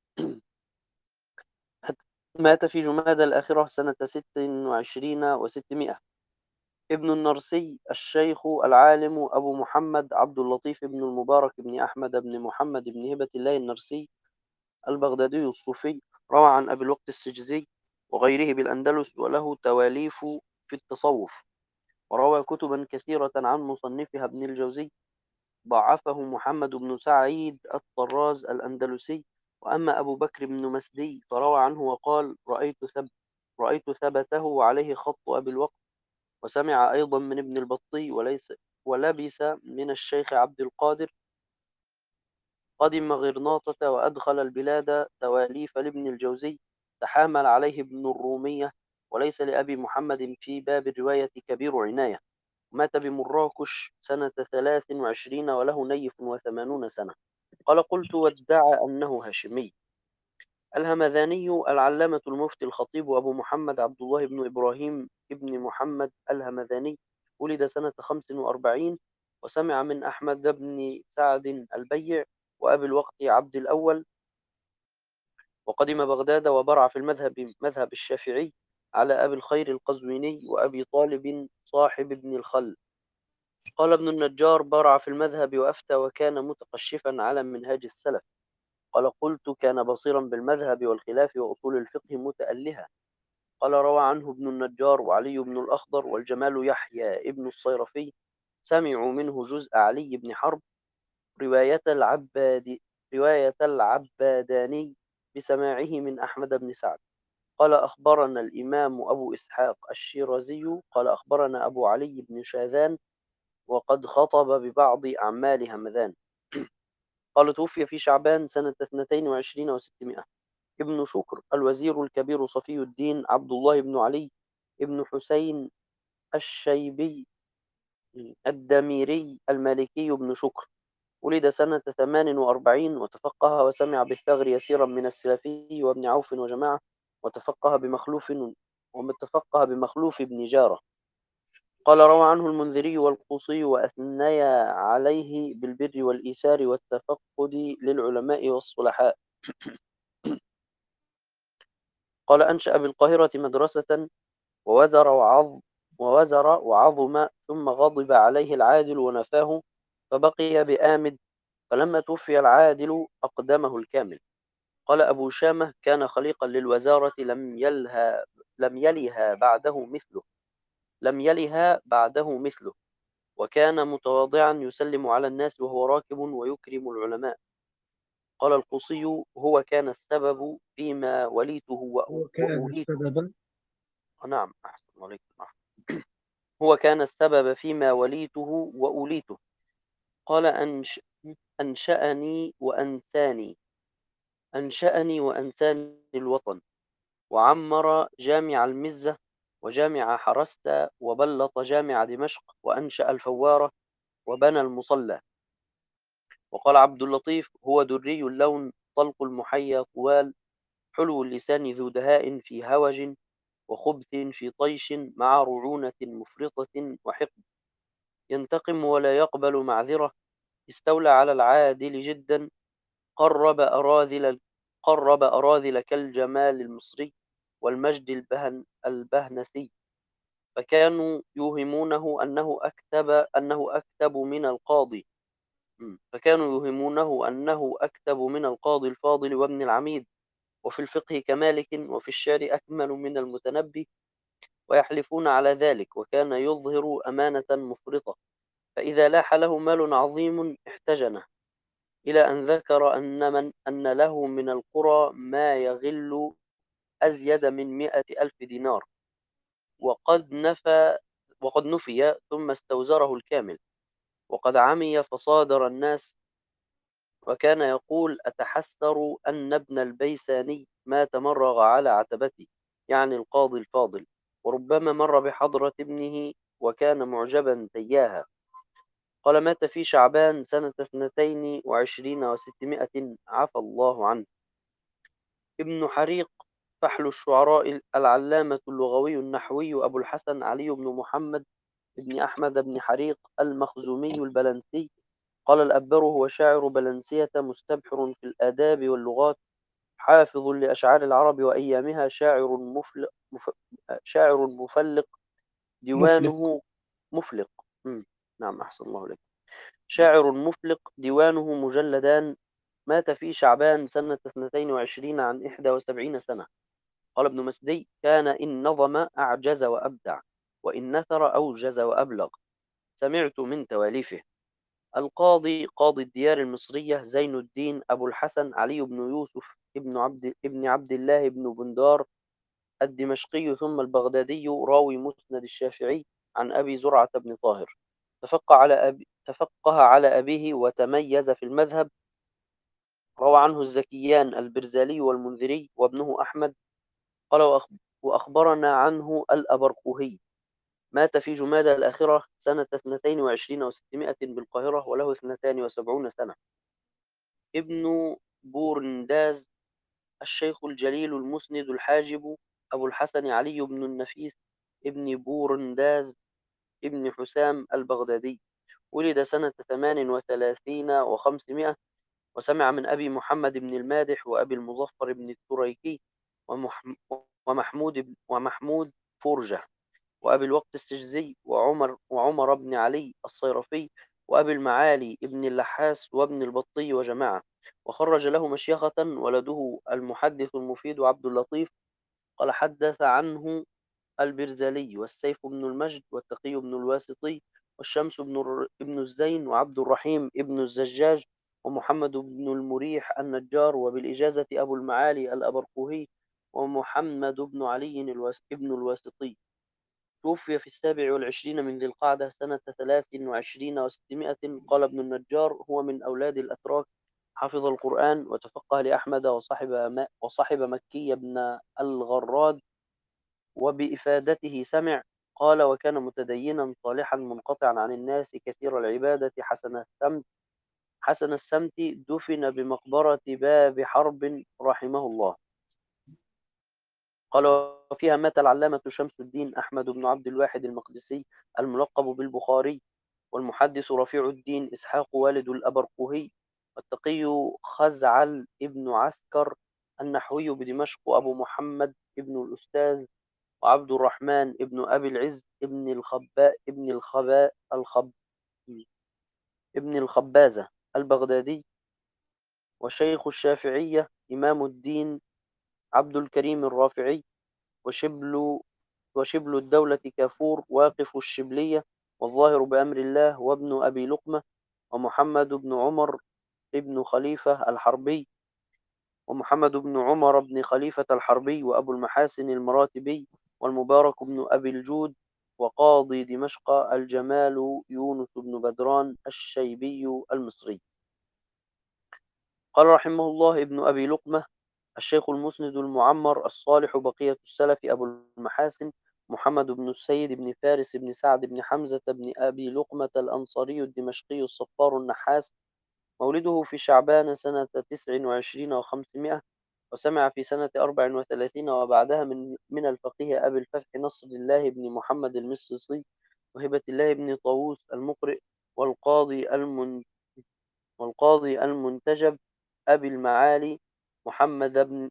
مات في جمادى الآخرة سنة ست وعشرين وستمائة. ابن النرسي الشيخ العالم أبو محمد عبد اللطيف بن المبارك بن أحمد بن محمد بن هبة الله النرسي البغدادي الصوفي، روى عن أبي الوقت السجزي وغيره بالأندلس، وله تواليف في التصوف، وروى كتبا كثيرة عن مصنفها ابن الجوزي. ضعفه محمد بن سعيد الطراز الأندلسي. وأما أبو بكر بن مسدي فروى عنه وقال رأيت ثب رأيت ثبته وعليه خط أبي الوقت. وسمع أيضا من ابن البطي وليس ولبس من الشيخ عبد القادر. قدم غرناطة وأدخل البلاد تواليف لابن الجوزي، تحامل عليه ابن الرومية. وليس لأبي محمد في باب الرواية كبير عناية. مات بمراكش سنة ثلاث وعشرين وله نيف وثمانون سنة. قال قلت وادعى أنه هاشمي. الهمذاني العلامة المفتي الخطيب أبو محمد عبد الله بن إبراهيم ابن محمد الهمذاني، ولد سنة خمس وأربعين. وسمع من أحمد بن سعد البيع وأبي الوقت عبد الأول. وقدم بغداد وبرع في المذهب مذهب الشافعي على أبي الخير القزويني وأبي طالب صاحب ابن الخل. قال ابن النجار برع في المذهب وأفتى، وكان متقشفا على منهاج السلف. قال قلت كان بصيرا بالمذهب والخلاف وأصول الفقه متألها. قال روى عنه ابن النجار وعلي بن الأخضر والجمال يحيى ابن الصيرفي، سمعوا منه جزء علي بن حرب رواية العباد رواية العباداني بسماعه من أحمد بن سعد. قال أخبرنا الإمام أبو إسحاق الشيرازي قال أخبرنا أبو علي بن شاذان وقد خطب ببعض أعمال همذان. قال توفي في شعبان سنة اثنتين وعشرين وستمائة. ابن شكر الوزير الكبير صفي الدين عبد الله بن علي ابن حسين الشيبي الدميري المالكي بن شكر، ولد سنة ثمان وأربعين. وتفقه وسمع بالثغر يسيرا من السلفي وابن عوف وجماعة. وتفقه بمخلوف ومتفقه بمخلوف بن جارة. قال روى عنه المنذري والقوصي وأثنيا عليه بالبر والإيثار والتفقد للعلماء والصلحاء. قال أنشأ بالقاهرة مدرسة ووزر وعظ ووزر وعظم ثم غضب عليه العادل ونفاه فبقي بآمد فلما توفي العادل أقدمه الكامل. قال أبو شامة كان خليقا للوزارة لم يلها لم يلها بعده مثله لم يلها بعده مثله وكان متواضعا يسلم على الناس وهو راكب ويكرم العلماء. قال القصي هو كان السبب فيما وليته وأ- وكان وأوليته. السبب نعم أحسن الله عليك. نعم. هو كان السبب فيما وليته وأوليته. قال أنش... أنشأني وأنساني أنشأني وأنساني الوطن وعمر جامع المزة وجامع حرست وبلط جامع دمشق وأنشأ الفوارة وبنى المصلى. وقال عبد اللطيف هو دري اللون طلق المحيا طوال حلو اللسان ذو دهاء في هوج وخبث في طيش مع رعونة مفرطة وحقد ينتقم ولا يقبل معذرة استولى على العادل جدا قرب أراذل قرب أراذل كالجمال المصري والمجد البهن البهنسي فكانوا يوهمونه أنه أكتب أنه أكتب من القاضي م. فكانوا يوهمونه أنه أكتب من القاضي الفاضل وابن العميد وفي الفقه كمالك وفي الشعر أكمل من المتنبي ويحلفون على ذلك وكان يظهر أمانة مفرطة فإذا لاح له مال عظيم احتجنه إلى أن ذكر أن من أن له من القرى ما يغل أزيد من مئة ألف دينار وقد نفى وقد نفي ثم استوزره الكامل وقد عمي فصادر الناس وكان يقول أتحسر أن ابن البيساني ما تمرغ على عتبتي يعني القاضي الفاضل وربما مر بحضرة ابنه وكان معجبا تياها. قال مات في شعبان سنة اثنتين وعشرين وستمائة عفى الله عنه. ابن حريق فحل الشعراء العلامة اللغوي النحوي أبو الحسن علي بن محمد بن أحمد بن حريق المخزومي البلنسي. قال الأبر هو شاعر بلنسية مستبحر في الآداب واللغات حافظ لأشعار العرب وأيامها شاعر مفلق مف... شاعر مفلق مفلق. ديوانه مفلق مم. نعم أحسن الله لك. شاعر مفلق ديوانه مجلدان مات في شعبان سنة اثنتين وعشرين عن إحدى وسبعين سنة. قال ابن مسدي كان إن نظم أعجز وأبدع وإن نثر أوجز وأبلغ. سمعت من تواليفه. القاضي قاضي الديار المصرية زين الدين أبو الحسن علي بن يوسف ابن عبد ابن عبد الله بن بندار الدمشقي ثم البغدادي راوي مسند الشافعي عن أبي زرعة بن طاهر تفقه على أبي تفقه على أبيه وتميز في المذهب. روى عنه الزكيان البرزالي والمنذري وابنه أحمد. قال وأخ- وأخبرنا عنه الأبرقهي مات في جمادى الآخرة سنة اثنتين وعشرين وستمائة بالقاهرة وله اثنتان وسبعون سنة. ابن بورنداز الشيخ الجليل المسند الحاجب أبو الحسن علي بن النفيس ابن بورنداز ابن حسام البغدادي ولد سنة ثمان وثلاثين وخمسمائة وسمع من أبي محمد بن المادح وأبي المظفر بن التريكي ومح- ومحمود بن- ومحمود فرجة وأبي الوقت السجزي وعمر وعمر بن علي الصيرفي وأبي المعالي ابن اللحاس وابن البطي وجماعة. وخرج له مشيخة ولده المحدث المفيد عبد اللطيف. قال حدث عنه البرزالي والسيف بن المجد والتقي بن الواسطي والشمس بن, الر... بن الزين وعبد الرحيم ابن الزجاج ومحمد بن المريح النجار وبالإجازة أبو المعالي الأبرقهي ومحمد بن علي الواس... ابن الواسطي. توفي في السابع والعشرين من ذي القعدة سنة ثلاث وعشرين وستمائة. قال ابن النجار هو من أولاد الأتراك حفظ القرآن وتفقه لأحمد وصاحب, ما وصاحب مكي بن الغراد وبإفادته سمع. قال وكان متدينا صالحا منقطعا عن الناس كثير العبادة حسن السمت حسن السمت دفن بمقبرة باب حرب رحمه الله. قال وفيها مات العلامة شمس الدين أحمد بن عبد الواحد المقدسي الملقب بالبخاري والمحدث رفيع الدين إسحاق والد الأبرقهي والتقي خزعل ابن عسكر النحوي بدمشق، وأبو محمد ابن الأستاذ وعبد الرحمن ابن أبي العز ابن الخباء ابن الخباء الخب ابن الخبازة البغدادي. وشيخ الشافعية إمام الدين عبد الكريم الرافعي. وشبل وشبل الدولة كافور واقف الشبلية، والظاهر بأمر الله، وابن أبي لقمة، ومحمد بن عمر ابن خليفة الحربي، ومحمد بن عمر بن خليفة الحربي، وأبو المحاسن المراتبي، والمبارك بن أبي الجود، وقاضي دمشق الجمال يونس بن بدران الشيبي المصري. قال رحمه الله ابن أبي لقمة: الشيخ المسند المعمر الصالح بقية السلف أبو المحاسن محمد بن السيد بن فارس بن سعد بن حمزة بن أبي لقمة الأنصاري الدمشقي الصفار النحاس، مولده في شعبان سنة تسع وعشرين وخمسمائة، وسمع في سنة أربع وثلاثين وبعدها من من الفقيه أبي الفتح نصر الله بن محمد المصري، وهبة الله بن طاووس المقرئ، والقاضي المن والقاضي المنتجب أبي المعالي محمد بن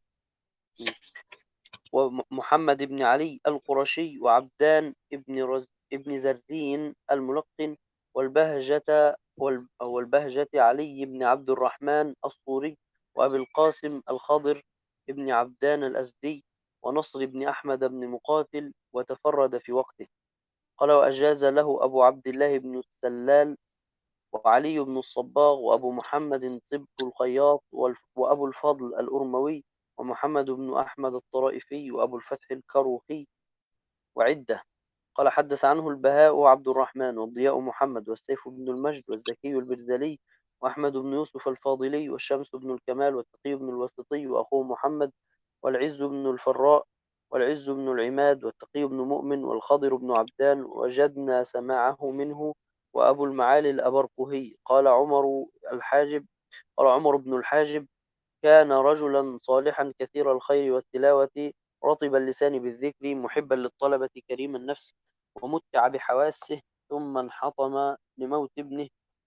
ومحمد بن علي القرشي، وعبدان بن رز ابن زرين الملقن، والبهجة وال- والبهجة علي بن عبد الرحمن الصوري، وأبي القاسم الخضر بن عبدان الأزدي، ونصر بن أحمد بن مقاتل، وتفرد في وقته. قال: وأجاز له أبو عبد الله بن السلال، وعلي بن الصباغ، وأبو محمد طب الخياط، والف- وأبو الفضل الأرموي، ومحمد بن أحمد الطرائفي، وأبو الفتح الكروخي، وعدة. قال: حدث عنه البهاء وعبد الرحمن والضياء محمد والسيف بن المجد والزكي البرزلي وأحمد بن يوسف الفاضلي والشمس بن الكمال والتقي بن الوسطي وأخوه محمد والعز بن الفراء والعز بن العماد والتقي بن مؤمن والخضر بن عبدان، وجدنا سماعه منه. وأبو المعالي الأبرقهي. قال عمر الحاجب قال عمر بن الحاجب: كان رجلا صالحا كثير الخير والتلاوة، رطب اللسان بالذكر، محبا للطلبة، كريم النفس، ومتع بحواسه، ثم انحطم لموت ابنه،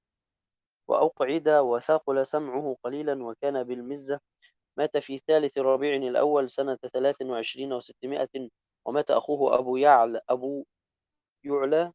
وأقعد وثاقل سمعه قليلا، وكان بالمزة. مات في ثالث ربيع الأول سنة ثلاث وعشرين وستمائة. ومات أخوه أبو يعلى أبو يعلى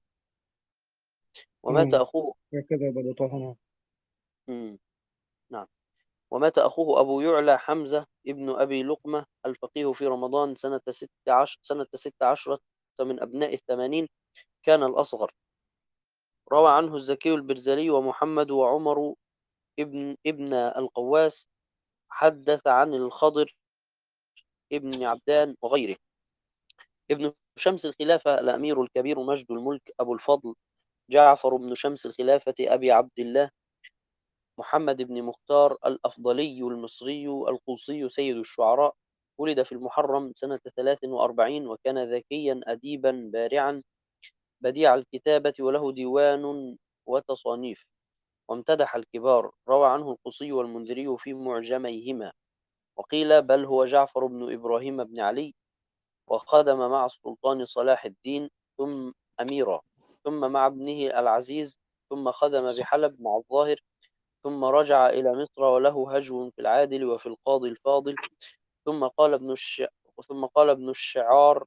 ومات تمام. أخوه هكذا ضبطها هنا. مم. نعم. ومات أخوه أبو يعلى حمزة ابن أبي لقمة الفقيه في رمضان سنة ست عشر سنة ست عشرة من أبناء الثمانين، كان الأصغر. روى عنه الزكي البرزلي ومحمد وعمر ابن ابن القواس. حدث عن الخضر ابن عبدان وغيره. ابن شمس الخلافة الأمير الكبير مجد الملك أبو الفضل جعفر بن شمس الخلافة أبي عبد الله محمد بن مختار الأفضلي المصري القوصي سيد الشعراء، ولد في المحرم سنة ثلاث وأربعين، وكان ذكيا أديبا بارعا بديع الكتابة، وله ديوان وتصانيف، وامتدح الكبار. روى عنه القصي والمنذري في معجميهما، وقيل بل هو جعفر بن إبراهيم بن علي، وخدم مع السلطان صلاح الدين ثم أميرا، ثم مع ابنه العزيز، ثم خدم بحلب مع الظاهر، ثم رجع إلى مصر، وله هجو في العادل وفي القاضي الفاضل. ثم قال ابن الش... ثم قال ابن الشعار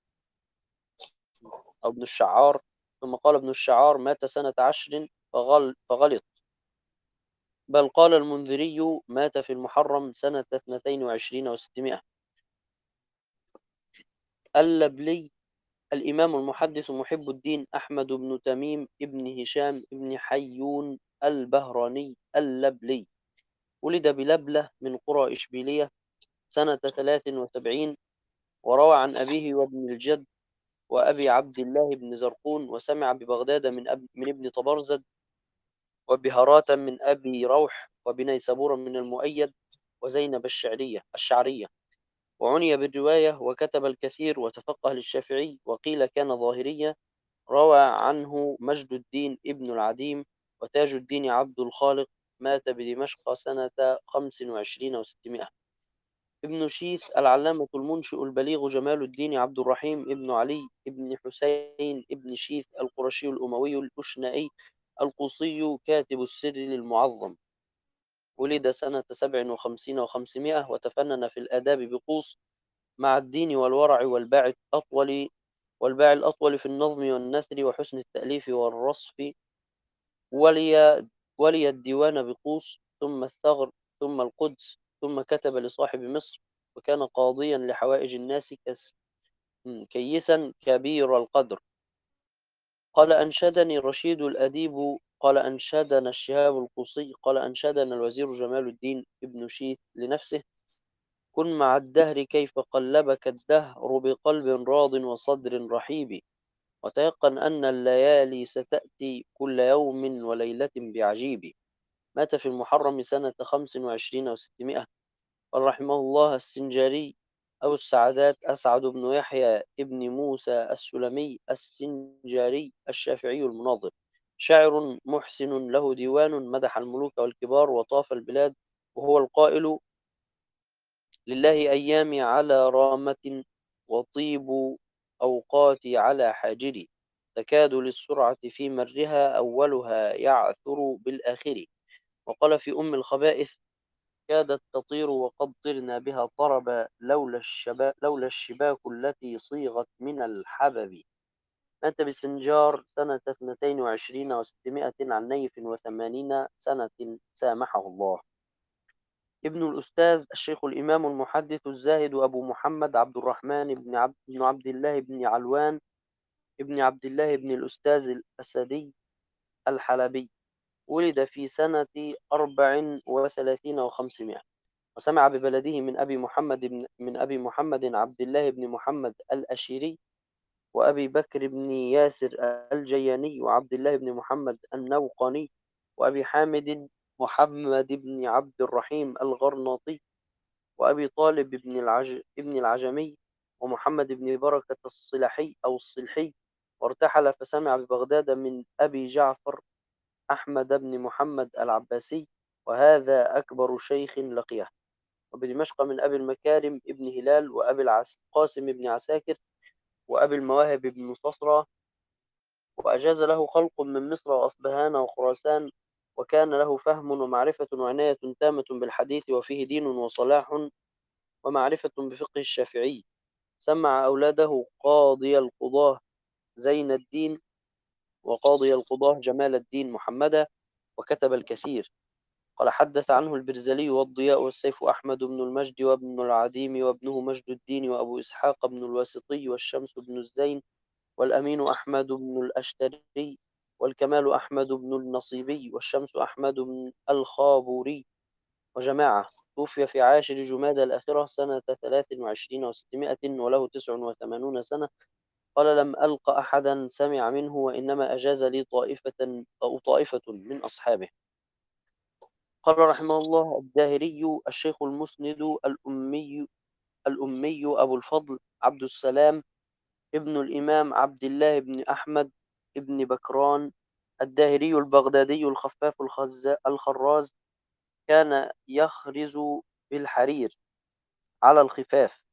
أو ابن الشعار ثم قال ابن الشعار: مات سنة عشر فغل... فغلط. بل قال المنذري: مات في المحرم سنة اثنتين وعشرين وستمائة. اللبلي الإمام المحدث محب الدين أحمد بن تميم ابن هشام ابن حيون البهراني اللبلي، ولد بلبلة من قرى إشبيلية سنة ثلاث وسبعين. وروى عن أبيه وابن الجد وأبي عبد الله بن زرقون، وسمع ببغداد من, أب من ابن طبرزد، وبهرات من أبي روح، وبنيسابور من المؤيد، وزينب الشعرية الشعرية. وعني بالرواية، وكتب الكثير، وتفقه للشافعي، وقيل كان ظاهريا. روى عنه مجد الدين ابن العديم وتاج الدين عبد الخالق، مات بدمشق سنة خمس وعشرين وستمائة. ابن شيث العلامة المنشئ البليغ جمال الدين عبد الرحيم ابن علي ابن حسين ابن شيث القرشي الأموي الأشنائي القوصي، كاتب السر للمعظم. ولد سنة سبع وخمسين وخمسمائة، وتفنن في الآداب بقوس، مع الدين والورع والباع الأطول والباع الأطول في النظم والنثر وحسن التأليف والرصف. ولي ولي الديوان بقوس، ثم الثغر، ثم القدس، ثم كتب لصاحب مصر، وكان قاضيا لحوائج الناس كس كيسا كبير القدر. قال أنشدني رشيد الأديب، قال أنشدنا الشهاب القصي، قال أنشدنا الوزير جمال الدين ابن شيث لنفسه: كن مع الدهر كيف قلبك الدهر بقلب راض وصدر رحيب، وتيقن أن الليالي ستأتي كل يوم وليلة بعجيب. مات في المحرم سنة خمس وعشرين وستمائة. قال رحمه الله السنجاري أو السعدات أسعد بن يحيى ابن موسى السلمي السنجاري الشافعي المناظر، شاعر محسن له ديوان مدح الملوك والكبار وطاف البلاد، وهو القائل: لله أيامي على رامة، وطيب أوقاتي على حاجري، تكاد للسرعة في مرها أولها يعثر بالآخر. وقال في أم الخبائث: كادت تطير وقد طرنا بها طربا، لولا الشبا لولا الشباك التي صيغت من الحبب. مات بسنجار سنة اثنتين وعشرين وستمائة عن نيف وثمانين سنة سامحه الله. ابن الأستاذ الشيخ الإمام المحدث الزاهد أبو محمد عبد الرحمن بن عبد, بن عبد الله بن علوان ابن عبد الله بن الأستاذ الأسدي الحلبي، ولد في سنة أربع وثلاثين وخمسمائة، وسمع ببلده من أبي محمد بن من أبي محمد عبد الله بن محمد الأشيري، وأبي بكر بن ياسر الجياني، وعبد الله بن محمد النوقاني، وأبي حامد محمد بن عبد الرحيم الغرناطي، وأبي طالب بن العج... ابن العجمي، ومحمد بن بركة الصلحي أو الصلحي. وارتحل فسمع ببغداد من أبي جعفر أحمد بن محمد العباسي، وهذا أكبر شيخ لقيه. وبدمشق من أبي المكارم ابن هلال، وأبي القاسم بن عساكر، وأبي المواهب بن صصرى. وأجاز له خلق من مصر وأصبهان وخراسان، وكان له فهم ومعرفة وعناية تامة بالحديث، وفيه دين وصلاح ومعرفة بفقه الشافعي. سمع أولاده قاضي القضاة زين الدين، وقاضي القضاة جمال الدين محمدا، وكتب الكثير. قال حدث عنه البرزلي والضياء والسيف أحمد بن المجد وابن العديم وابنه مجد الدين وأبو إسحاق بن الواسطي والشمس بن الزين والأمين أحمد بن الأشتري والكمال أحمد بن النصيبي والشمس أحمد بن الخابوري وجماعة. توفي في عاشر جمادى الآخرة سنة ثلاث وعشرين وستمائة وله تسع وثمانون سنة. قال لم ألق أحدا سمع منه، وإنما أجاز لي طائفة أو طائفة من أصحابه. قال رحمه الله الداهري الشيخ المسند الأمي الأمي أبو الفضل عبد السلام ابن الإمام عبد الله بن أحمد ابن بكران الداهري البغدادي الخفاف الخراز، كان يخرز بالحرير على الخفاف.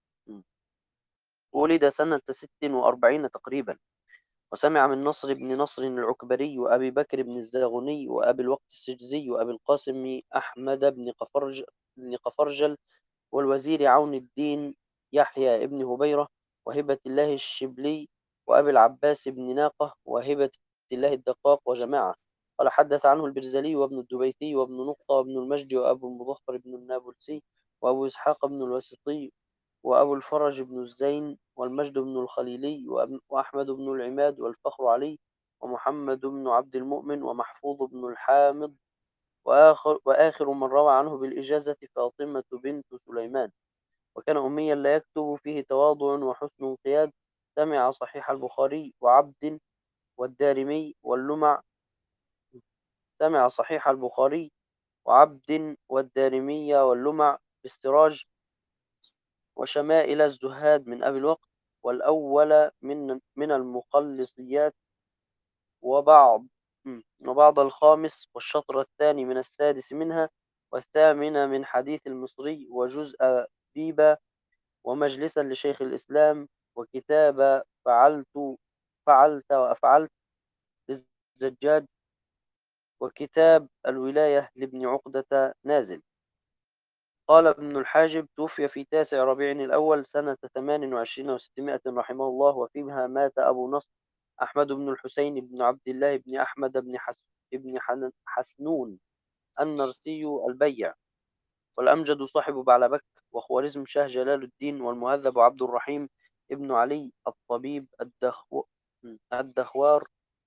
ولد سنة ست وأربعين تقريبا، وسمع من نصر بن نصر العكبري، وأبي بكر بن الزاغني، وأبي الوقت السجزي، وأبي القاسم أحمد بن قفرج بن قفرجل، والوزير عون الدين يحيى ابن هبيرة، وهبة الله الشبلي، وأبي العباس بن ناقة، وهبة الله الدقاق وجماعة. قال حدث عنه البرزلي وابن الدبيثي وابن نقطة وابن المجد وأبو المظفر بن النابلسي وأبو إسحاق بن الواسطي وأبو الفرج بن الزين والمجد بن الخليلي وأحمد بن العماد والفخر علي ومحمد بن عبد المؤمن ومحفوظ بن الحامض. وآخر, وآخر من روى عنه بالإجازة فاطمة بنت سليمان، وكان أميا لا يكتب، فيه تواضع وحسن انقياد. سمع صحيح البخاري وعبد والدارمي واللمع سمع صحيح البخاري وعبد والدارمي واللمع باستراج، وشمائل الزهاد من أبي الوقت، والأول من من المخلصيات، وبعض وبعض الخامس، والشطر الثاني من السادس منها، والثامن من حديث المصري، وجزء بيبة، ومجلسا لشيخ الإسلام، وكتاب فعلت فعلت وأفعلت للزجاج، وكتاب الولاية لابن عقدة نازل. قال ابن الحاجب: توفي في تاسع ربيع الأول سنة ثمان وعشرين وستمائة رحمه الله، وفيها مات أبو نصر أحمد بن الحسين بن عبد الله بن أحمد بن حس بن حن- حسنون النرسي البيع، والأمجد صاحب بعلبك، وخوارزم شاه جلال الدين، والمهذب عبد الرحيم ابن علي الطبيب الدخو... الدخوار،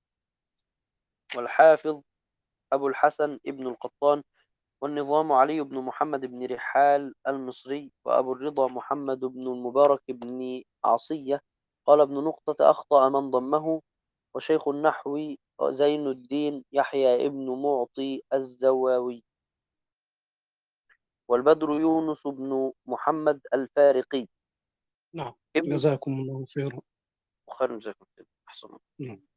والحافظ أبو الحسن ابن القطان، والنظام علي بن محمد بن رحال المصري، وأبو الرضا محمد بن المبارك بن عصية. قال ابن نقطة: أخطأ من ضمه. وشيخ النحو زين الدين يحيى ابن معطي الزواوي. والبدر يونس بن محمد الفارقي. نعم، ابن جزاكم الله خيرا. خير جزاكم الله. أحسن. نعم.